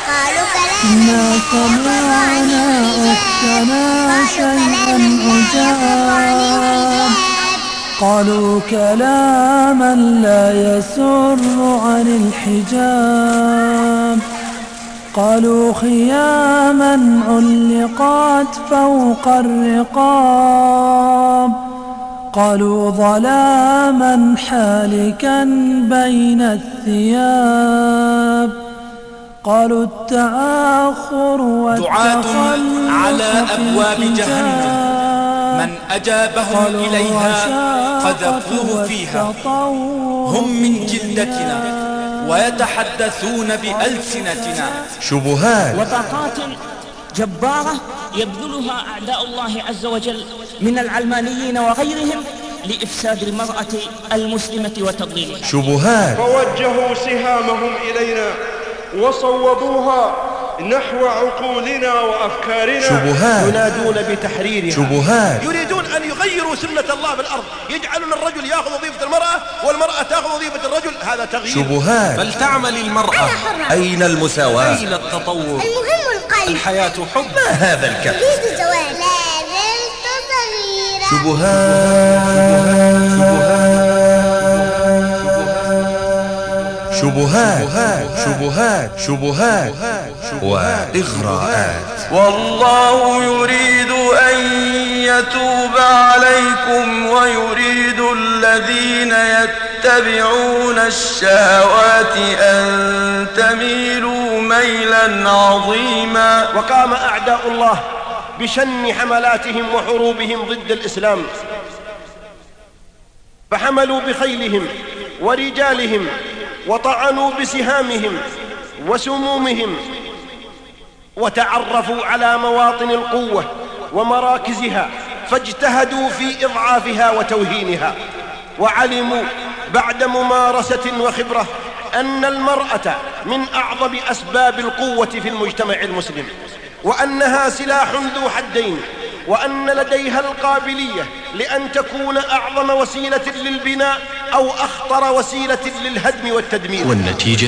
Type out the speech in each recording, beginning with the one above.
إنا سمعنا أختنا شيئا عجاب قالوا كلاما لا يسر عن الحجاب قالوا خياما علقت فوق الرقاب قالوا ظلاما حالكا بين الثياب قالوا التآخر والتخلف على أبواب جهنم من أجابهم إليها قذفوه فيها هم من جلدتنا ويتحدثون بألسنتنا. شبهات وطاقات جبارة يبذلها أعداء الله عز وجل من العلمانيين وغيرهم لإفساد المرأة المسلمة وتضليلها. شبهات فوجهوا سهامهم إلينا وصوبوها نحو عقولنا وأفكارنا. شبهات ينادون بتحريرها. شبهات يريدون أن يغيروا سنة الله بالأرض، يجعلون الرجل يأخذ وظيفة المرأة والمرأة تأخذ وظيفة الرجل. هذا تغيير. شبهات فلتعمل المرأة. أين المساواة؟ أين التطور؟ المهم القلب. الحياة حب. ما هذا الكبت؟ تريد الزواج. لا زلت صغيرة. شبهات وإغراءات. والله يريد أن يتوب عليكم ويريد الذين يتبعون الشهوات أن تميلوا ميلا عظيما. وقام أعداء الله بشن حملاتهم وحروبهم ضد الإسلام، فحملوا بخيلهم ورجالهم وطعنوا بسهامهم وسمومهم وتعرفوا على مواطن القوة ومراكزها، فاجتهدوا في إضعافها وتوهينها، وعلموا بعد ممارسة وخبرة أن المرأة من أعظم أسباب القوة في المجتمع المسلم، وأنها سلاح ذو حدين، وأن لديها القابلية لأن تكون أعظم وسيلة للبناء أو أخطر وسيلة للهدم والتدمير. والنتيجة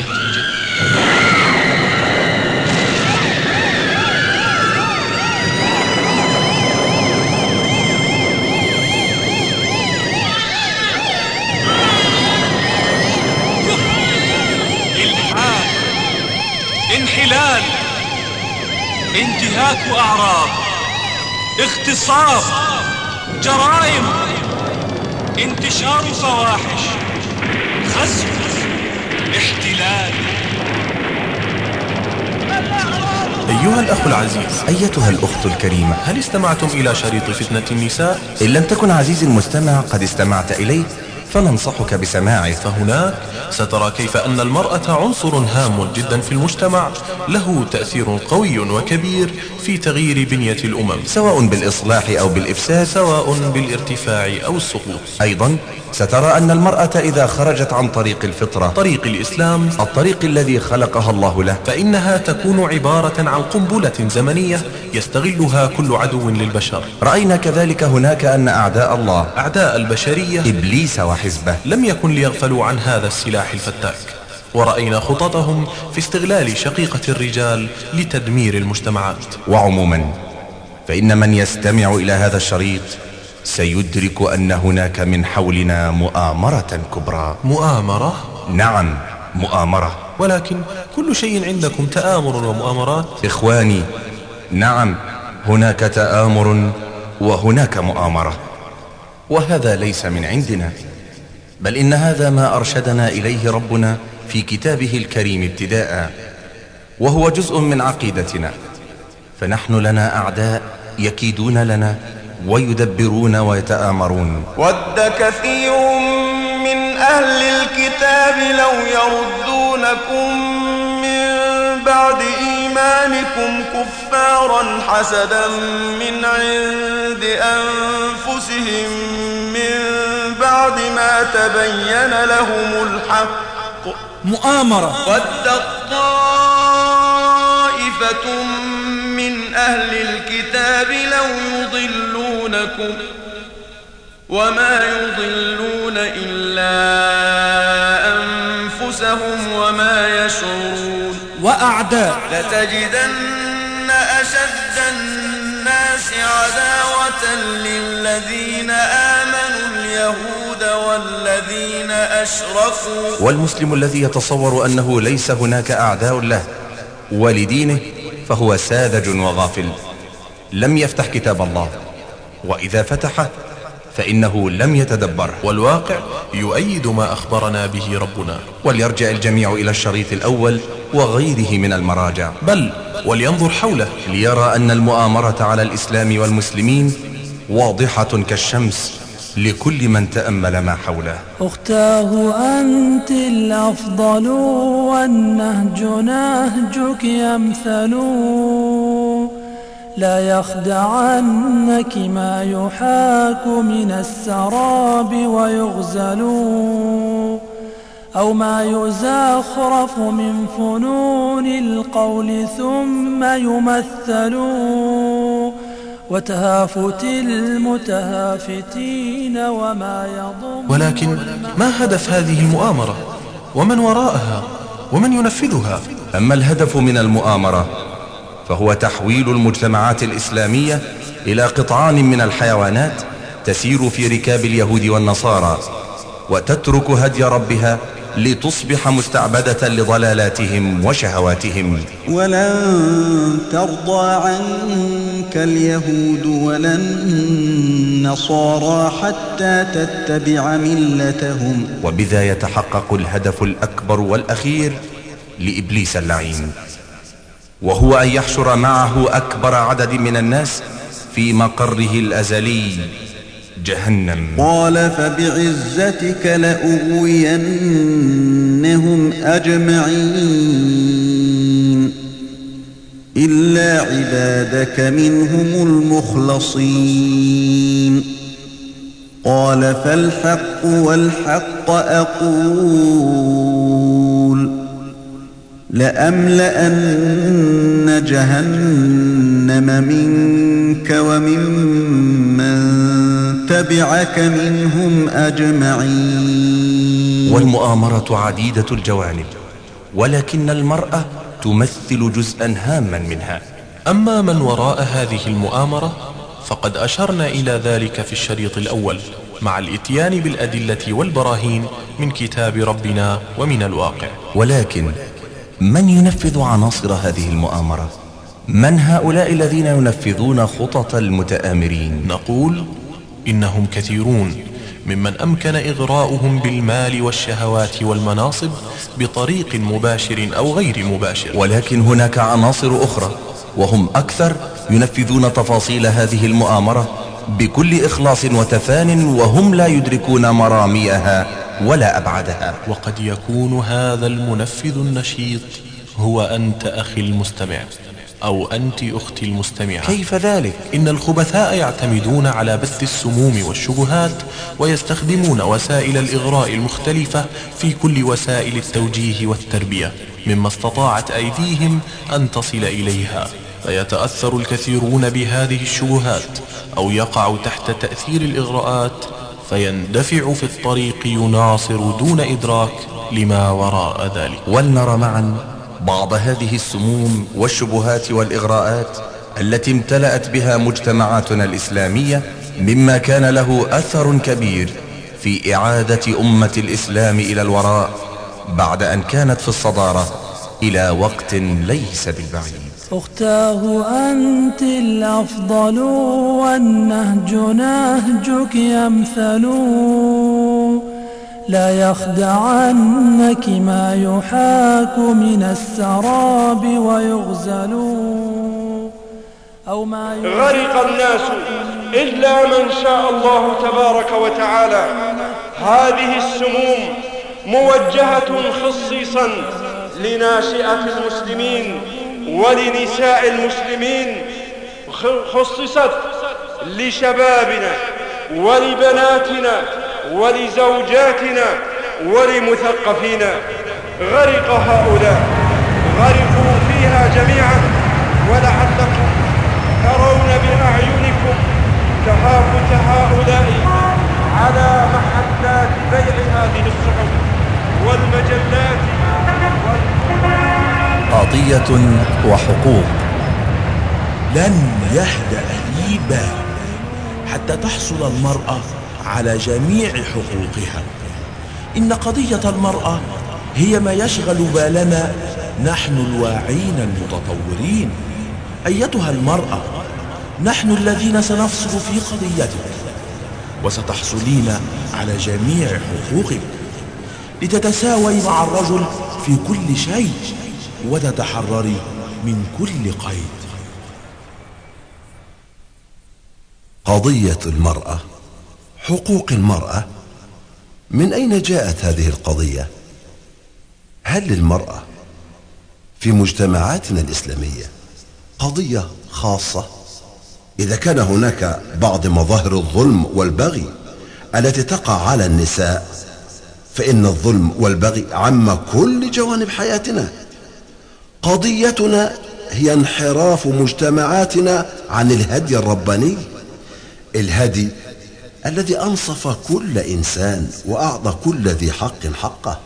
إلحاد، انحلال، انتهاك أعراض، اغتصاب، جرائم، انتشار فواحش، غزو، احتلال. أيها الأخ العزيز، أيتها الأخت الكريمة، هل استمعتم إلى شريط فتنة النساء؟ إن لم تكن عزيزي المستمع قد استمعت إليه فننصحك بسماعه، فهناك سترى كيف أن المرأة عنصر هام جدا في المجتمع له تأثير قوي وكبير في تغيير بنية الأمم، سواء بالإصلاح أو بالإفساد، سواء بالارتفاع أو السقوط. أيضا سترى أن المرأة إذا خرجت عن طريق الفطرة، طريق الإسلام، الطريق الذي خلقها الله له، فإنها تكون عبارة عن قنبلة زمنية يستغلها كل عدو للبشر. رأينا كذلك هناك أن أعداء الله، أعداء البشرية، إبليس وحزبه، لم يكن ليغفلوا عن هذا السلاح الفتاك، ورأينا خططهم في استغلال شقيقة الرجال لتدمير المجتمعات. وعموما فإن من يستمع إلى هذا الشريط سيدرك أن هناك من حولنا مؤامرة كبرى. مؤامرة؟ نعم، مؤامرة. ولكن كل شيء عندكم تآمر ومؤامرات. إخواني، نعم، هناك تآمر وهناك مؤامرة، وهذا ليس من عندنا، بل إن هذا ما أرشدنا إليه ربنا في كتابه الكريم ابتداء، وهو جزء من عقيدتنا. فنحن لنا أعداء يكيدون لنا ويدبرون ويتآمرون. ود كثير من أهل الكتاب لو يردونكم من بعد إيمانكم كفارا حسدا من عند أنفسهم من بعد ما تبين لهم الحق. مؤامرة. ود طائفة من أهل الكتاب لو يضلونكم وما يضلون إلا أنفسهم وما يشعرون. وأعداء. لتجدن أشد الناس عداوة للذين آمنوا اليهود والذين أشركوا. والمسلم الذي يتصور أنه ليس هناك أعداء له ولدينه فهو ساذج وغافل، لم يفتح كتاب الله، وإذا فتحه فإنه لم يتدبره. والواقع يؤيد ما أخبرنا به ربنا. وليرجع الجميع إلى الشريط الأول وغيره من المراجع، بل ولينظر حوله ليرى أن المؤامرة على الإسلام والمسلمين واضحة كالشمس لكل من تأمل ما حوله. أختاه أنت الأفضل والنهج نهجك يمثل، لا يخدعنك ما يحاك من السراب ويغزل، أو ما يزخرف من فنون القول ثم يمثل، وتهافت المتهافتين وما يضم. ولكن ما هدف هذه المؤامرة؟ ومن وراءها؟ ومن ينفذها؟ أما الهدف من المؤامرة فهو تحويل المجتمعات الإسلامية إلى قطعان من الحيوانات تسير في ركاب اليهود والنصارى، وتترك هدي ربها لتصبح مستعبدة لضلالاتهم وشهواتهم. ولن ترضى عنك اليهود ولا النصارى حتى تتبع ملتهم. وبذا يتحقق الهدف الأكبر والأخير لإبليس اللعين، وهو أن يحشر معه أكبر عدد من الناس في مقره الأزلي جهنم. قال فبعزتك لأغوينهم أجمعين إلا عبادك منهم المخلصين. قال فالحق والحق أقول لأملأن جهنم منك وممن تبعك منهم أجمعين. والمؤامرة عديدة الجوانب، ولكن المرأة تمثل جزءا هاما منها. أما من وراء هذه المؤامرة فقد أشرنا إلى ذلك في الشريط الأول مع الإتيان بالأدلة والبراهين من كتاب ربنا ومن الواقع. ولكن من ينفذ عناصر هذه المؤامرة؟ من هؤلاء الذين ينفذون خطط المتآمرين؟ نقول إنهم كثيرون، ممن أمكن إغراؤهم بالمال والشهوات والمناصب بطريق مباشر أو غير مباشر. ولكن هناك عناصر أخرى وهم أكثر ينفذون تفاصيل هذه المؤامرة بكل إخلاص وتفان، وهم لا يدركون مراميها ولا أبعدها. وقد يكون هذا المنفذ النشيط هو أنت أخي المستمع أو أنت أختي المستمعة. كيف ذلك؟ إن الخبثاء يعتمدون على بث السموم والشبهات، ويستخدمون وسائل الإغراء المختلفة في كل وسائل التوجيه والتربية مما استطاعت أيديهم أن تصل إليها، فيتأثر الكثيرون بهذه الشبهات أو يقع تحت تأثير الإغراءات فيندفع في الطريق يناصر دون إدراك لما وراء ذلك. ولنرى معا بعض هذه السموم والشبهات والإغراءات التي امتلأت بها مجتمعاتنا الإسلامية، مما كان له أثر كبير في إعادة أمة الإسلام إلى الوراء بعد أن كانت في الصدارة إلى وقت ليس بالبعيد. أختاه أنت الأفضل والنهج نهجك يمثل، لا يخدعنك ما يحاك من السراب ويغزل، أو ما غرق الناس إلا من شاء الله تبارك وتعالى. هذه السموم موجهة خصيصا لناشئة المسلمين ولنساء المسلمين، خصصت لشبابنا ولبناتنا ولزوجاتنا ولمثقفينا. غرق هؤلاء، غرقوا فيها جميعا، ولعلكم ترون بأعينكم تهافت هؤلاء على محلات بيع هذه الصحف والمجلات قضية قضية وحقوق. لن يهدأ لي بال حتى تحصل المرأة على جميع حقوقها. إن قضية المرأة هي ما يشغل بالنا نحن الواعين المتطورين. أيتها المرأة، نحن الذين سنفصل في قضيتك، وستحصلين على جميع حقوقك لتتساوي مع الرجل في كل شيء وتتحرري من كل قيد. قضية المرأة، حقوق المرأة، من أين جاءت هذه القضية؟ هل للمرأة في مجتمعاتنا الإسلامية قضية خاصة؟ إذا كان هناك بعض مظاهر الظلم والبغي التي تقع على النساء، فإن الظلم والبغي عم كل جوانب حياتنا. قضيتنا هي انحراف مجتمعاتنا عن الهدي الرباني، الهدي الذي أنصف كل إنسان وأعطى كل ذي حق حقه.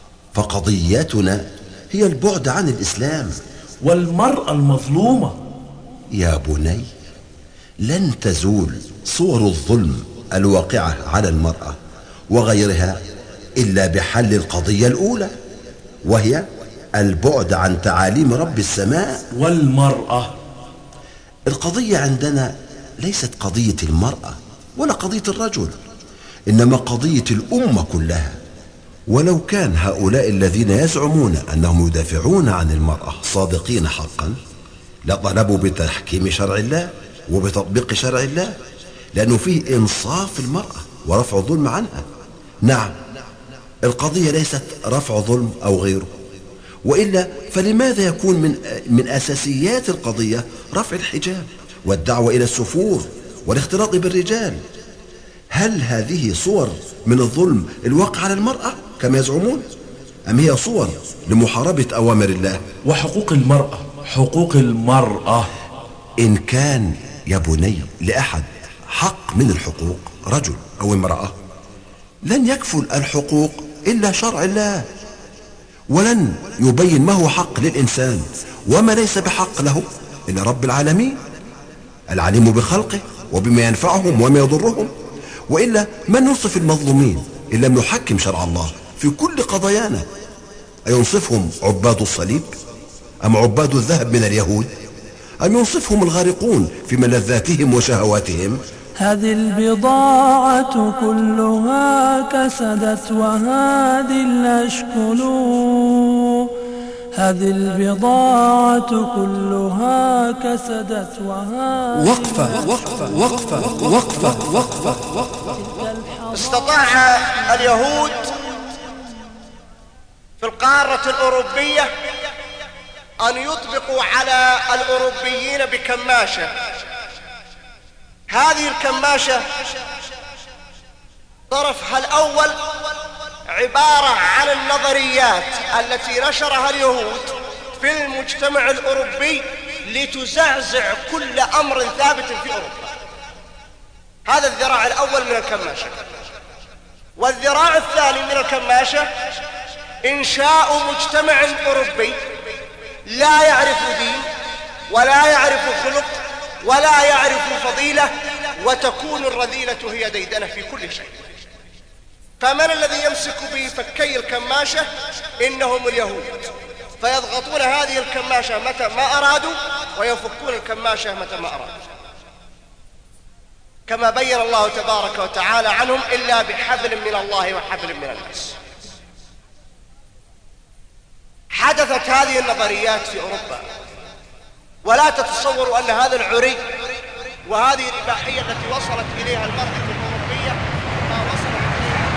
فقضيتنا هي البعد عن الإسلام. والمرأة المظلومة يا بني، لن تزول صور الظلم الواقعة على المرأة وغيرها إلا بحل القضية الأولى، وهي البعد عن تعاليم رب السماء. والمرأة، القضية عندنا ليست قضية المرأة ولا قضية الرجل، إنما قضية الأمة كلها. ولو كان هؤلاء الذين يزعمون أنهم يدافعون عن المرأة صادقين حقا لطلبوا بتحكيم شرع الله وبتطبيق شرع الله، لأنه فيه إنصاف المرأة ورفع الظلم عنها. نعم، القضية ليست رفع ظلم أو غيره، وإلا فلماذا يكون من أساسيات القضية رفع الحجاب والدعوة إلى السفور والاختلاط بالرجال؟ هل هذه صور من الظلم الواقع على المرأة كما يزعمون، أم هي صور لمحاربة أوامر الله؟ وحقوق المرأة، حقوق المرأة، إن كان يا بني لأحد حق من الحقوق، رجل أو امرأة، لن يكفل الحقوق إلا شرع الله، ولن يبين ما هو حق للإنسان وما ليس بحق له إلا رب العالمين العليم بخلقه وبما ينفعهم وما يضرهم. وإلا من ينصف المظلومين إن لم نحكم شرع الله في كل قضايانا؟ أينصفهم عباد الصليب أم عباد الذهب من اليهود؟ أم ينصفهم الغارقون في ملذاتهم وشهواتهم؟ هذه البضاعة كلها كسدت وهذه الأشكال، هذه البضاعة كلها كسدت وهذه. وقفة وقفة وقفة وقفة وقفة. استطاع اليهود في القارة الأوروبية أن يطبقوا على الأوروبيين بكماشة. هذه الكماشة طرفها الأول عبارة عن النظريات التي نشرها اليهود في المجتمع الأوروبي لتزعزع كل أمر ثابت في أوروبا. هذا الذراع الأول من الكماشة. والذراع الثاني من الكماشة إنشاء مجتمع أوروبي لا يعرف دين ولا يعرف خلق ولا يعرف فضيلة، وتكون الرذيلة هي ديدنة في كل شيء. فمن الذي يمسك بفكي الكماشة؟ إنهم اليهود، فيضغطون هذه الكماشة متى ما أرادوا ويفكون الكماشة متى ما أرادوا، كما بين الله تبارك وتعالى عنهم: إلا بحبل من الله وحبل من الناس. حدثت هذه النظريات في أوروبا، ولا تتصوروا أن هذا العري وهذه الإباحية التي وصلت إليها المرأة الأوروبية ما وصلت إليها.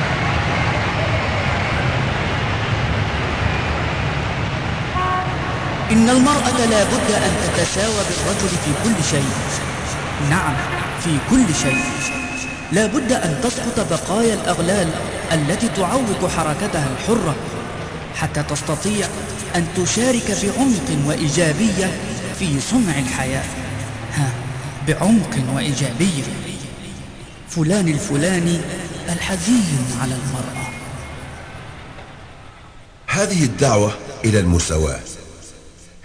إن المرأة لا بد أن تتساوى بالرجل في كل شيء. نعم، في كل شيء. لا بد أن تسقط بقايا الأغلال التي تعوق حركتها الحرة حتى تستطيع أن تشارك بعمق وإيجابية في صنع الحياة. بعمق وإيجابية. فلان الفلاني الحزين على المرأة. هذه الدعوة إلى المساواة،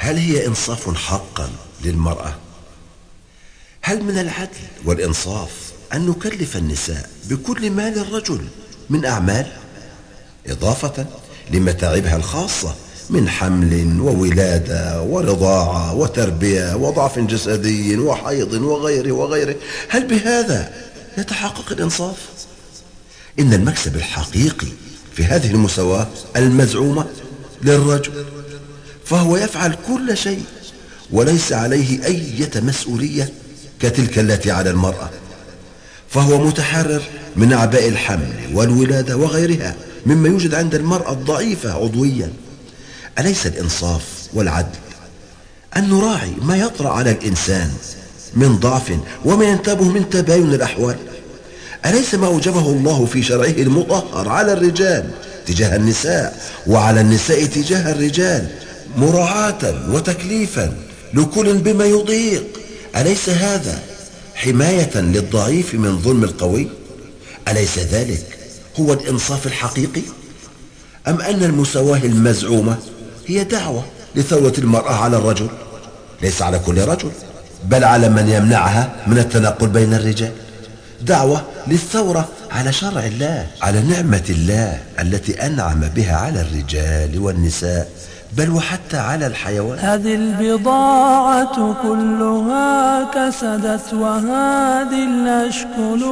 هل هي إنصاف حقا للمرأة؟ هل من العدل والإنصاف أن نكلف النساء بكل ما للرجل من أعمال، إضافة لمتاعبها الخاصة من حمل وولادة ورضاعة وتربية وضعف جسدي وحيض وغيره؟ هل بهذا يتحقق الإنصاف؟ إن المكسب الحقيقي في هذه المساواة المزعومة للرجل، فهو يفعل كل شيء وليس عليه أي مسؤولية كتلك التي على المرأة، فهو متحرر من أعباء الحمل والولادة وغيرها مما يوجد عند المرأة الضعيفة عضويا. أليس الإنصاف والعدل أن نراعي ما يطرأ على الإنسان من ضعف وما ينتابه من تباين الأحوال؟ أليس ما أوجبه الله في شرعه المطهر على الرجال تجاه النساء وعلى النساء تجاه الرجال مراعاة وتكليفا لكل بما يضيق؟ أليس هذا حماية للضعيف من ظلم القوي؟ أليس ذلك هو الإنصاف الحقيقي؟ أم أن المساواة المزعومة هي دعوة لثروة المرأة على الرجل؟ ليس على كل رجل، بل على من يمنعها من التنقل بين الرجال، دعوة للثورة على شرع الله، على نعمة الله التي أنعم بها على الرجال والنساء، بل وحتى على الحيوان. هذه البضاعة كلها كسدت وهذه الأشكال،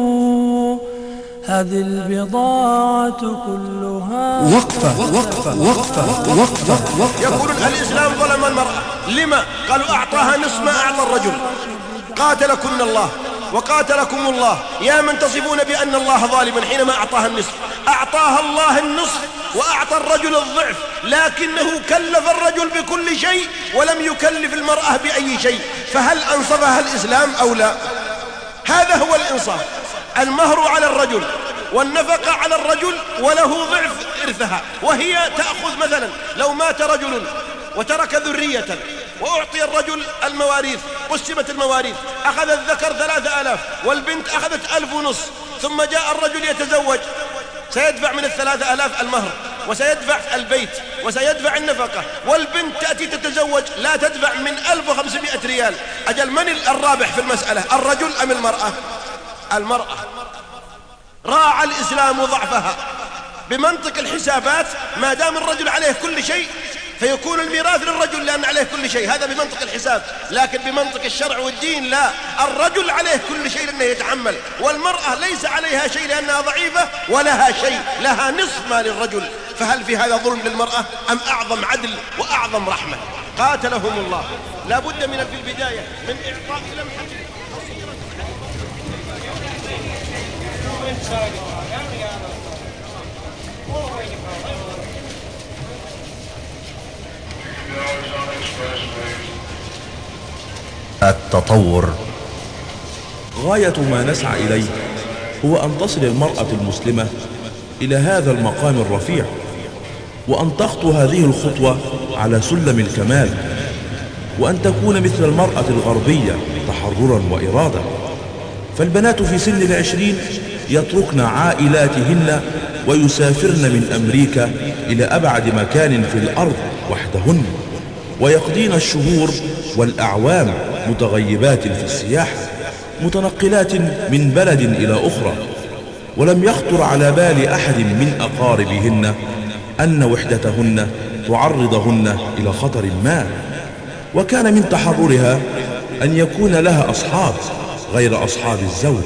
هذه البضاعة كلها. وقفة. يقولون الإسلام ظلم المرأة. لما؟ قالوا أعطاها نصف ما أعطى الرجل. قاتلكن الله وقاتلكم الله يا من تصفون بأن الله ظالما حينما أعطاها النصف. أعطاها الله النصف وأعطى الرجل الضعف، لكنه كلف الرجل بكل شيء ولم يكلف المرأة بأي شيء، فهل أنصفها الإسلام أو لا؟ هذا هو الإنصاف. المهر على الرجل والنفقة على الرجل وله ضعف إرثها، وهي تأخذ مثلا لو مات رجل وترك ذرية وأعطي الرجل المواريث، قسمت المواريث، أخذ الذكر 3000 والبنت أخذت 1500، ثم جاء الرجل يتزوج، سيدفع من 3000 المهر وسيدفع البيت وسيدفع النفقة، والبنت تأتي تتزوج لا تدفع من 1500 ريال. أجل من الرابح في المسألة، الرجل أم المرأة؟ المرأة. راعى الإسلام ضعفها بمنطق الحسابات، ما دام الرجل عليه كل شيء فيكون الميراث للرجل لأن عليه كل شيء، هذا بمنطق الحساب. لكن بمنطق الشرع والدين لا، الرجل عليه كل شيء لأنه يتحمل، والمرأة ليس عليها شيء لأنها ضعيفة ولها شيء، لها نصف ما للرجل. فهل في هذا ظلم للمرأة أم أعظم عدل وأعظم رحمة؟ قاتلهم الله. لا بد من في البداية من إعطاء لمحة التطور. غاية ما نسعى إليه هو أن تصل المرأة المسلمة إلى هذا المقام الرفيع، وأن تخطو هذه الخطوة على سلم الكمال، وأن تكون مثل المرأة الغربية تحررا وإرادة. فالبنات في سن 20 يتركن عائلاتهن ويسافرن من أمريكا إلى أبعد مكان في الأرض وحدهن، ويقضين الشهور والأعوام متغيبات في السياحة، متنقلات من بلد إلى أخرى، ولم يخطر على بال أحد من أقاربهن أن وحدتهن تعرضهن إلى خطر ما. وكان من تحررها أن يكون لها أصحاب غير أصحاب الزوج.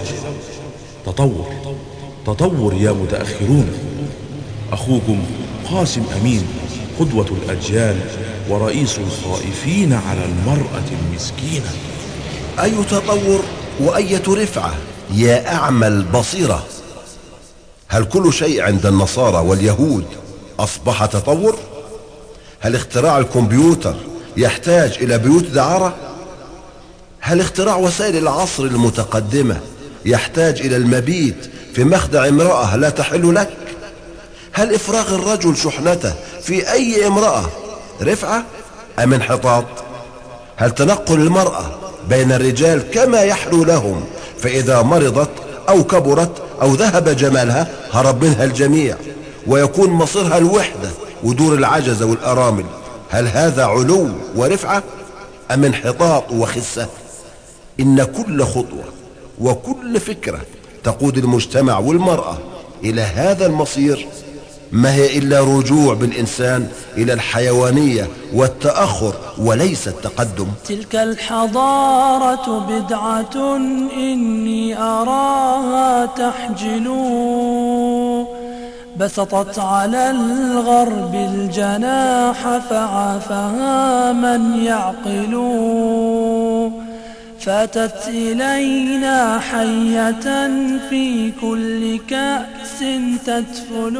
تطور يا متأخرون. أخوكم قاسم أمين، قدوة الأجيال ورئيس الخائفين على المرأة المسكينة. أي تطور وأية رفعة يا أعمى البصيرة! هل كل شيء عند النصارى واليهود أصبح تطور؟ هل اختراع الكمبيوتر يحتاج إلى بيوت دعارة؟ هل اختراع وسائل العصر المتقدمة يحتاج إلى المبيت في مخدع امرأة لا تحل لك؟ هل إفراغ الرجل شحنته في أي امرأة رفعة أم انحطاط؟ هل تنقل المرأة بين الرجال كما يحلو لهم، فإذا مرضت أو كبرت أو ذهب جمالها هرب منها الجميع، ويكون مصيرها الوحدة ودور العجز والأرامل، هل هذا علو ورفعة أم انحطاط وخسة؟ إن كل خطوة وكل فكرة تقود المجتمع والمرأة إلى هذا المصير ما هي إلا رجوع بالإنسان إلى الحيوانية والتأخر وليس التقدم. تلك الحضارة بدعة إني أراها تحجل، بسطت على الغرب الجناح فعافها من يعقل، فاتت إلينا حية في كل كأس تدفل.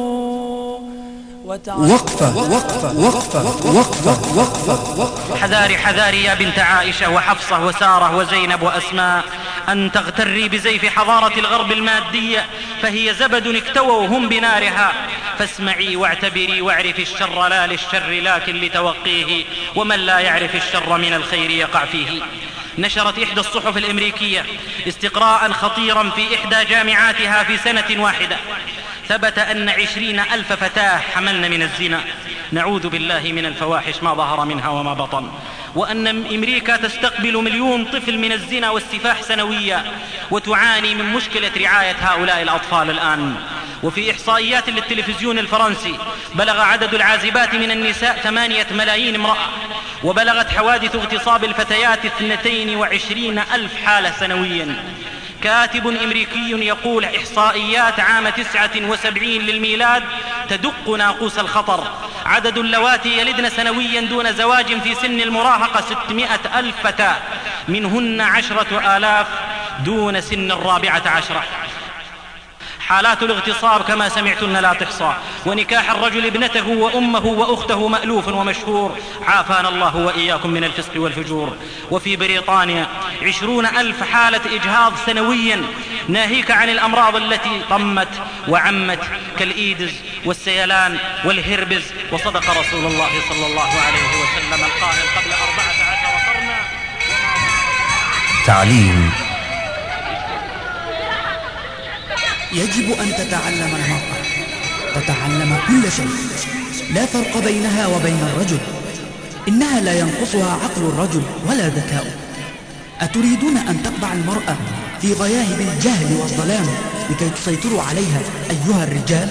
وقفة وقفة وقفة وقفة وقفة. حذاري حذاري يا بنت عائشة وحفصة وسارة وزينب وأسماء أن تغتري بزيف حضارة الغرب المادية، فهي زبد اكتووا هم بنارها. فاسمعي واعتبري واعرفي الشر لا للشر لكن لتوقيه، ومن لا يعرف الشر من الخير يقع فيه. نشرت إحدى الصحف الأمريكية استقراء خطيرا في إحدى جامعاتها في سنة واحدة. ثبت أن 20,000 فتاة حملن من الزنا، نعوذ بالله من الفواحش ما ظهر منها وما بطن، وأن أمريكا تستقبل 1,000,000 طفل من الزنا والسفاح سنويا، وتعاني من مشكلة رعاية هؤلاء الأطفال الآن. وفي إحصائيات للتلفزيون الفرنسي بلغ عدد العازبات من النساء 8 ملايين امرأة، وبلغت حوادث اغتصاب الفتيات 22,000 حالة سنويا. كاتب أمريكي يقول إحصائيات عام 79 للميلاد تدق ناقوس الخطر. عدد اللواتي يلدن سنويا دون زواج في سن المراهقة 600,000 فتاة، منهن 10,000 دون سن 14. حالات الاغتصاب كما سمعتن لا تحصى، ونكاح الرجل ابنته وأمه وأخته مألوف ومشهور، عافانا الله وإياكم من الفسق والفجور. وفي بريطانيا 20,000 حالة إجهاض سنويا، ناهيك عن الأمراض التي طمت وعمت كالإيدز والسيلان والهربز. وصدق رسول الله صلى الله عليه وسلم القائل قبل 14 قرنا: تعليم. يجب أن تتعلم المرأة، تتعلم كل شيء، لا فرق بينها وبين الرجل، إنها لا ينقصها عقل الرجل ولا ذكاؤه. أتريدون أن تقبع المرأة في غياهب الجهل والظلام لكي تسيطروا عليها أيها الرجال؟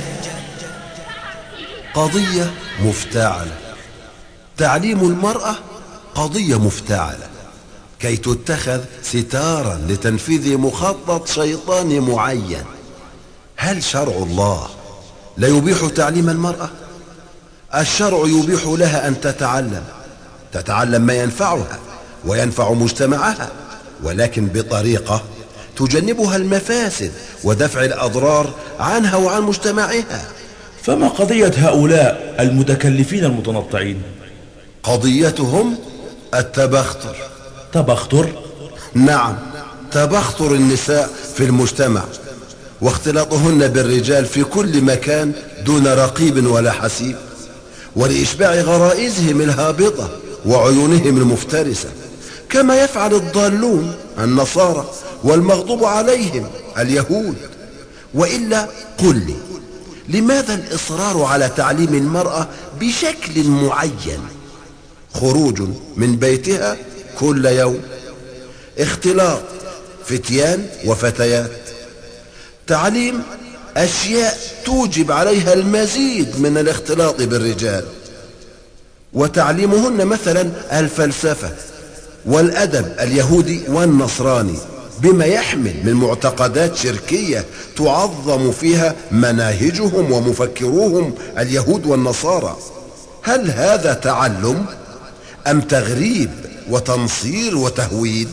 قضية مفتعلة. تعليم المرأة قضية مفتعلة كي تتخذ ستارا لتنفيذ مخطط شيطاني معين. هل شرع الله لا يبيح تعليم المرأة؟ الشرع يبيح لها أن تتعلم ما ينفعها وينفع مجتمعها، ولكن بطريقة تجنبها المفاسد ودفع الأضرار عنها وعن مجتمعها. فما قضية هؤلاء المتكلفين المتنطعين؟ قضيتهم التبختر. تبختر؟ نعم، تبختر النساء في المجتمع واختلاطهن بالرجال في كل مكان دون رقيب ولا حسيب، ولإشباع غرائزهم الهابطة وعيونهم المفترسة، كما يفعل الضالون النصارى والمغضوب عليهم اليهود. وإلا قل لي، لماذا الإصرار على تعليم المرأة بشكل معين؟ خروج من بيتها كل يوم، اختلاط فتيان وفتيات، تعليم أشياء توجب عليها المزيد من الاختلاط بالرجال، وتعليمهن مثلا الفلسفة والأدب اليهودي والنصراني بما يحمل من معتقدات شركية تعظم فيها مناهجهم ومفكروهم اليهود والنصارى. هل هذا تعلم أم تغريب وتنصير وتهويد؟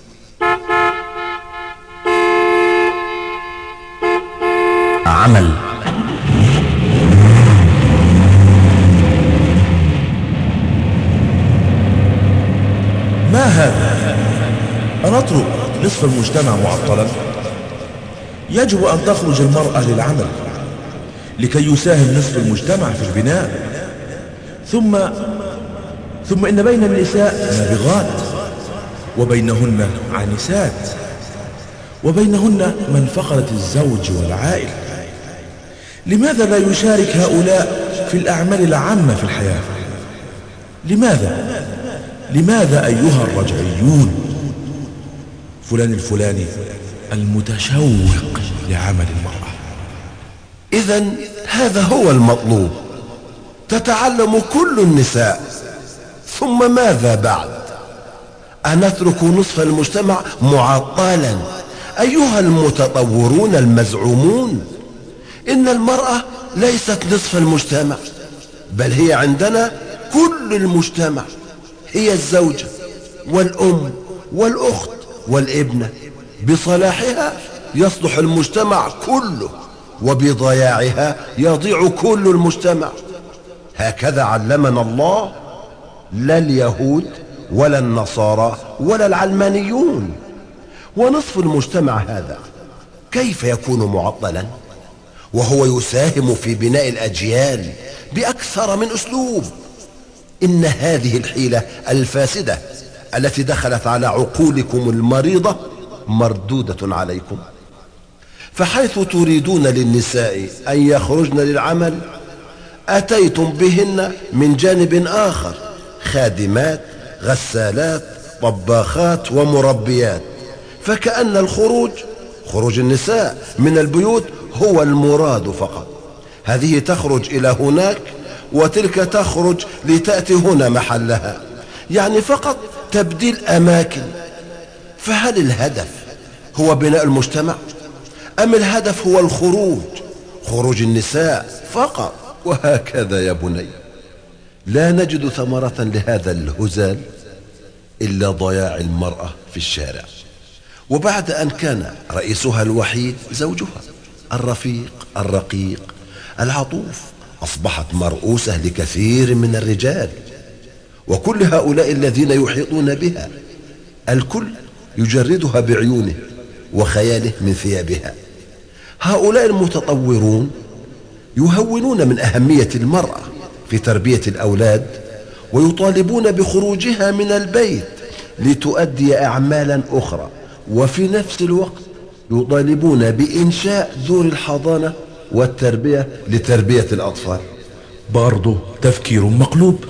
عمل. ما هذا؟ أنترك نصف المجتمع معطلا؟ يجب أن تخرج المرأة للعمل لكي يساهم نصف المجتمع في البناء. ثم إن بين النساء نابغات، وبينهن عانسات، وبينهن من فقدت الزوج والعائل. لماذا لا يشارك هؤلاء في الأعمال العامة في الحياة؟ لماذا أيها الرجعيون فلان الفلاني المتشوق لعمل المرأة؟ إذن هذا هو المطلوب، تتعلم كل النساء، ثم ماذا بعد؟ أنترك نصف المجتمع معطلا؟ أيها المتطورون المزعومون، إن المرأة ليست نصف المجتمع، بل هي عندنا كل المجتمع، هي الزوجة والأم والأخت والابنة، بصلاحها يصلح المجتمع كله، وبضياعها يضيع كل المجتمع. هكذا علمنا الله، لا اليهود ولا النصارى ولا العلمانيون. ونصف المجتمع هذا كيف يكون معطلا وهو يساهم في بناء الأجيال بأكثر من أسلوب؟ إن هذه الحيلة الفاسدة التي دخلت على عقولكم المريضة مردودة عليكم، فحيث تريدون للنساء أن يخرجن للعمل أتيتم بهن من جانب آخر خادمات، غسالات، طباخات، ومربيات، فكأن خروج النساء من البيوت هو المراد فقط. هذه تخرج إلى هناك وتلك تخرج لتأتي هنا محلها، يعني فقط تبديل أماكن. فهل الهدف هو بناء المجتمع أم الهدف هو خروج النساء فقط؟ وهكذا يا بني لا نجد ثمرة لهذا الهزال إلا ضياع المرأة في الشارع، وبعد أن كان رئيسها الوحيد زوجها الرفيق الرقيق العطوف، أصبحت مرؤوسة لكثير من الرجال، وكل هؤلاء الذين يحيطون بها الكل يجردها بعيونه وخياله من ثيابها. هؤلاء المتطورون يهونون من أهمية المرأة في تربية الأولاد، ويطالبون بخروجها من البيت لتؤدي أعمالا أخرى، وفي نفس الوقت يطالبون بإنشاء دور الحضانة والتربية لتربية الأطفال. برضو تفكير مقلوب.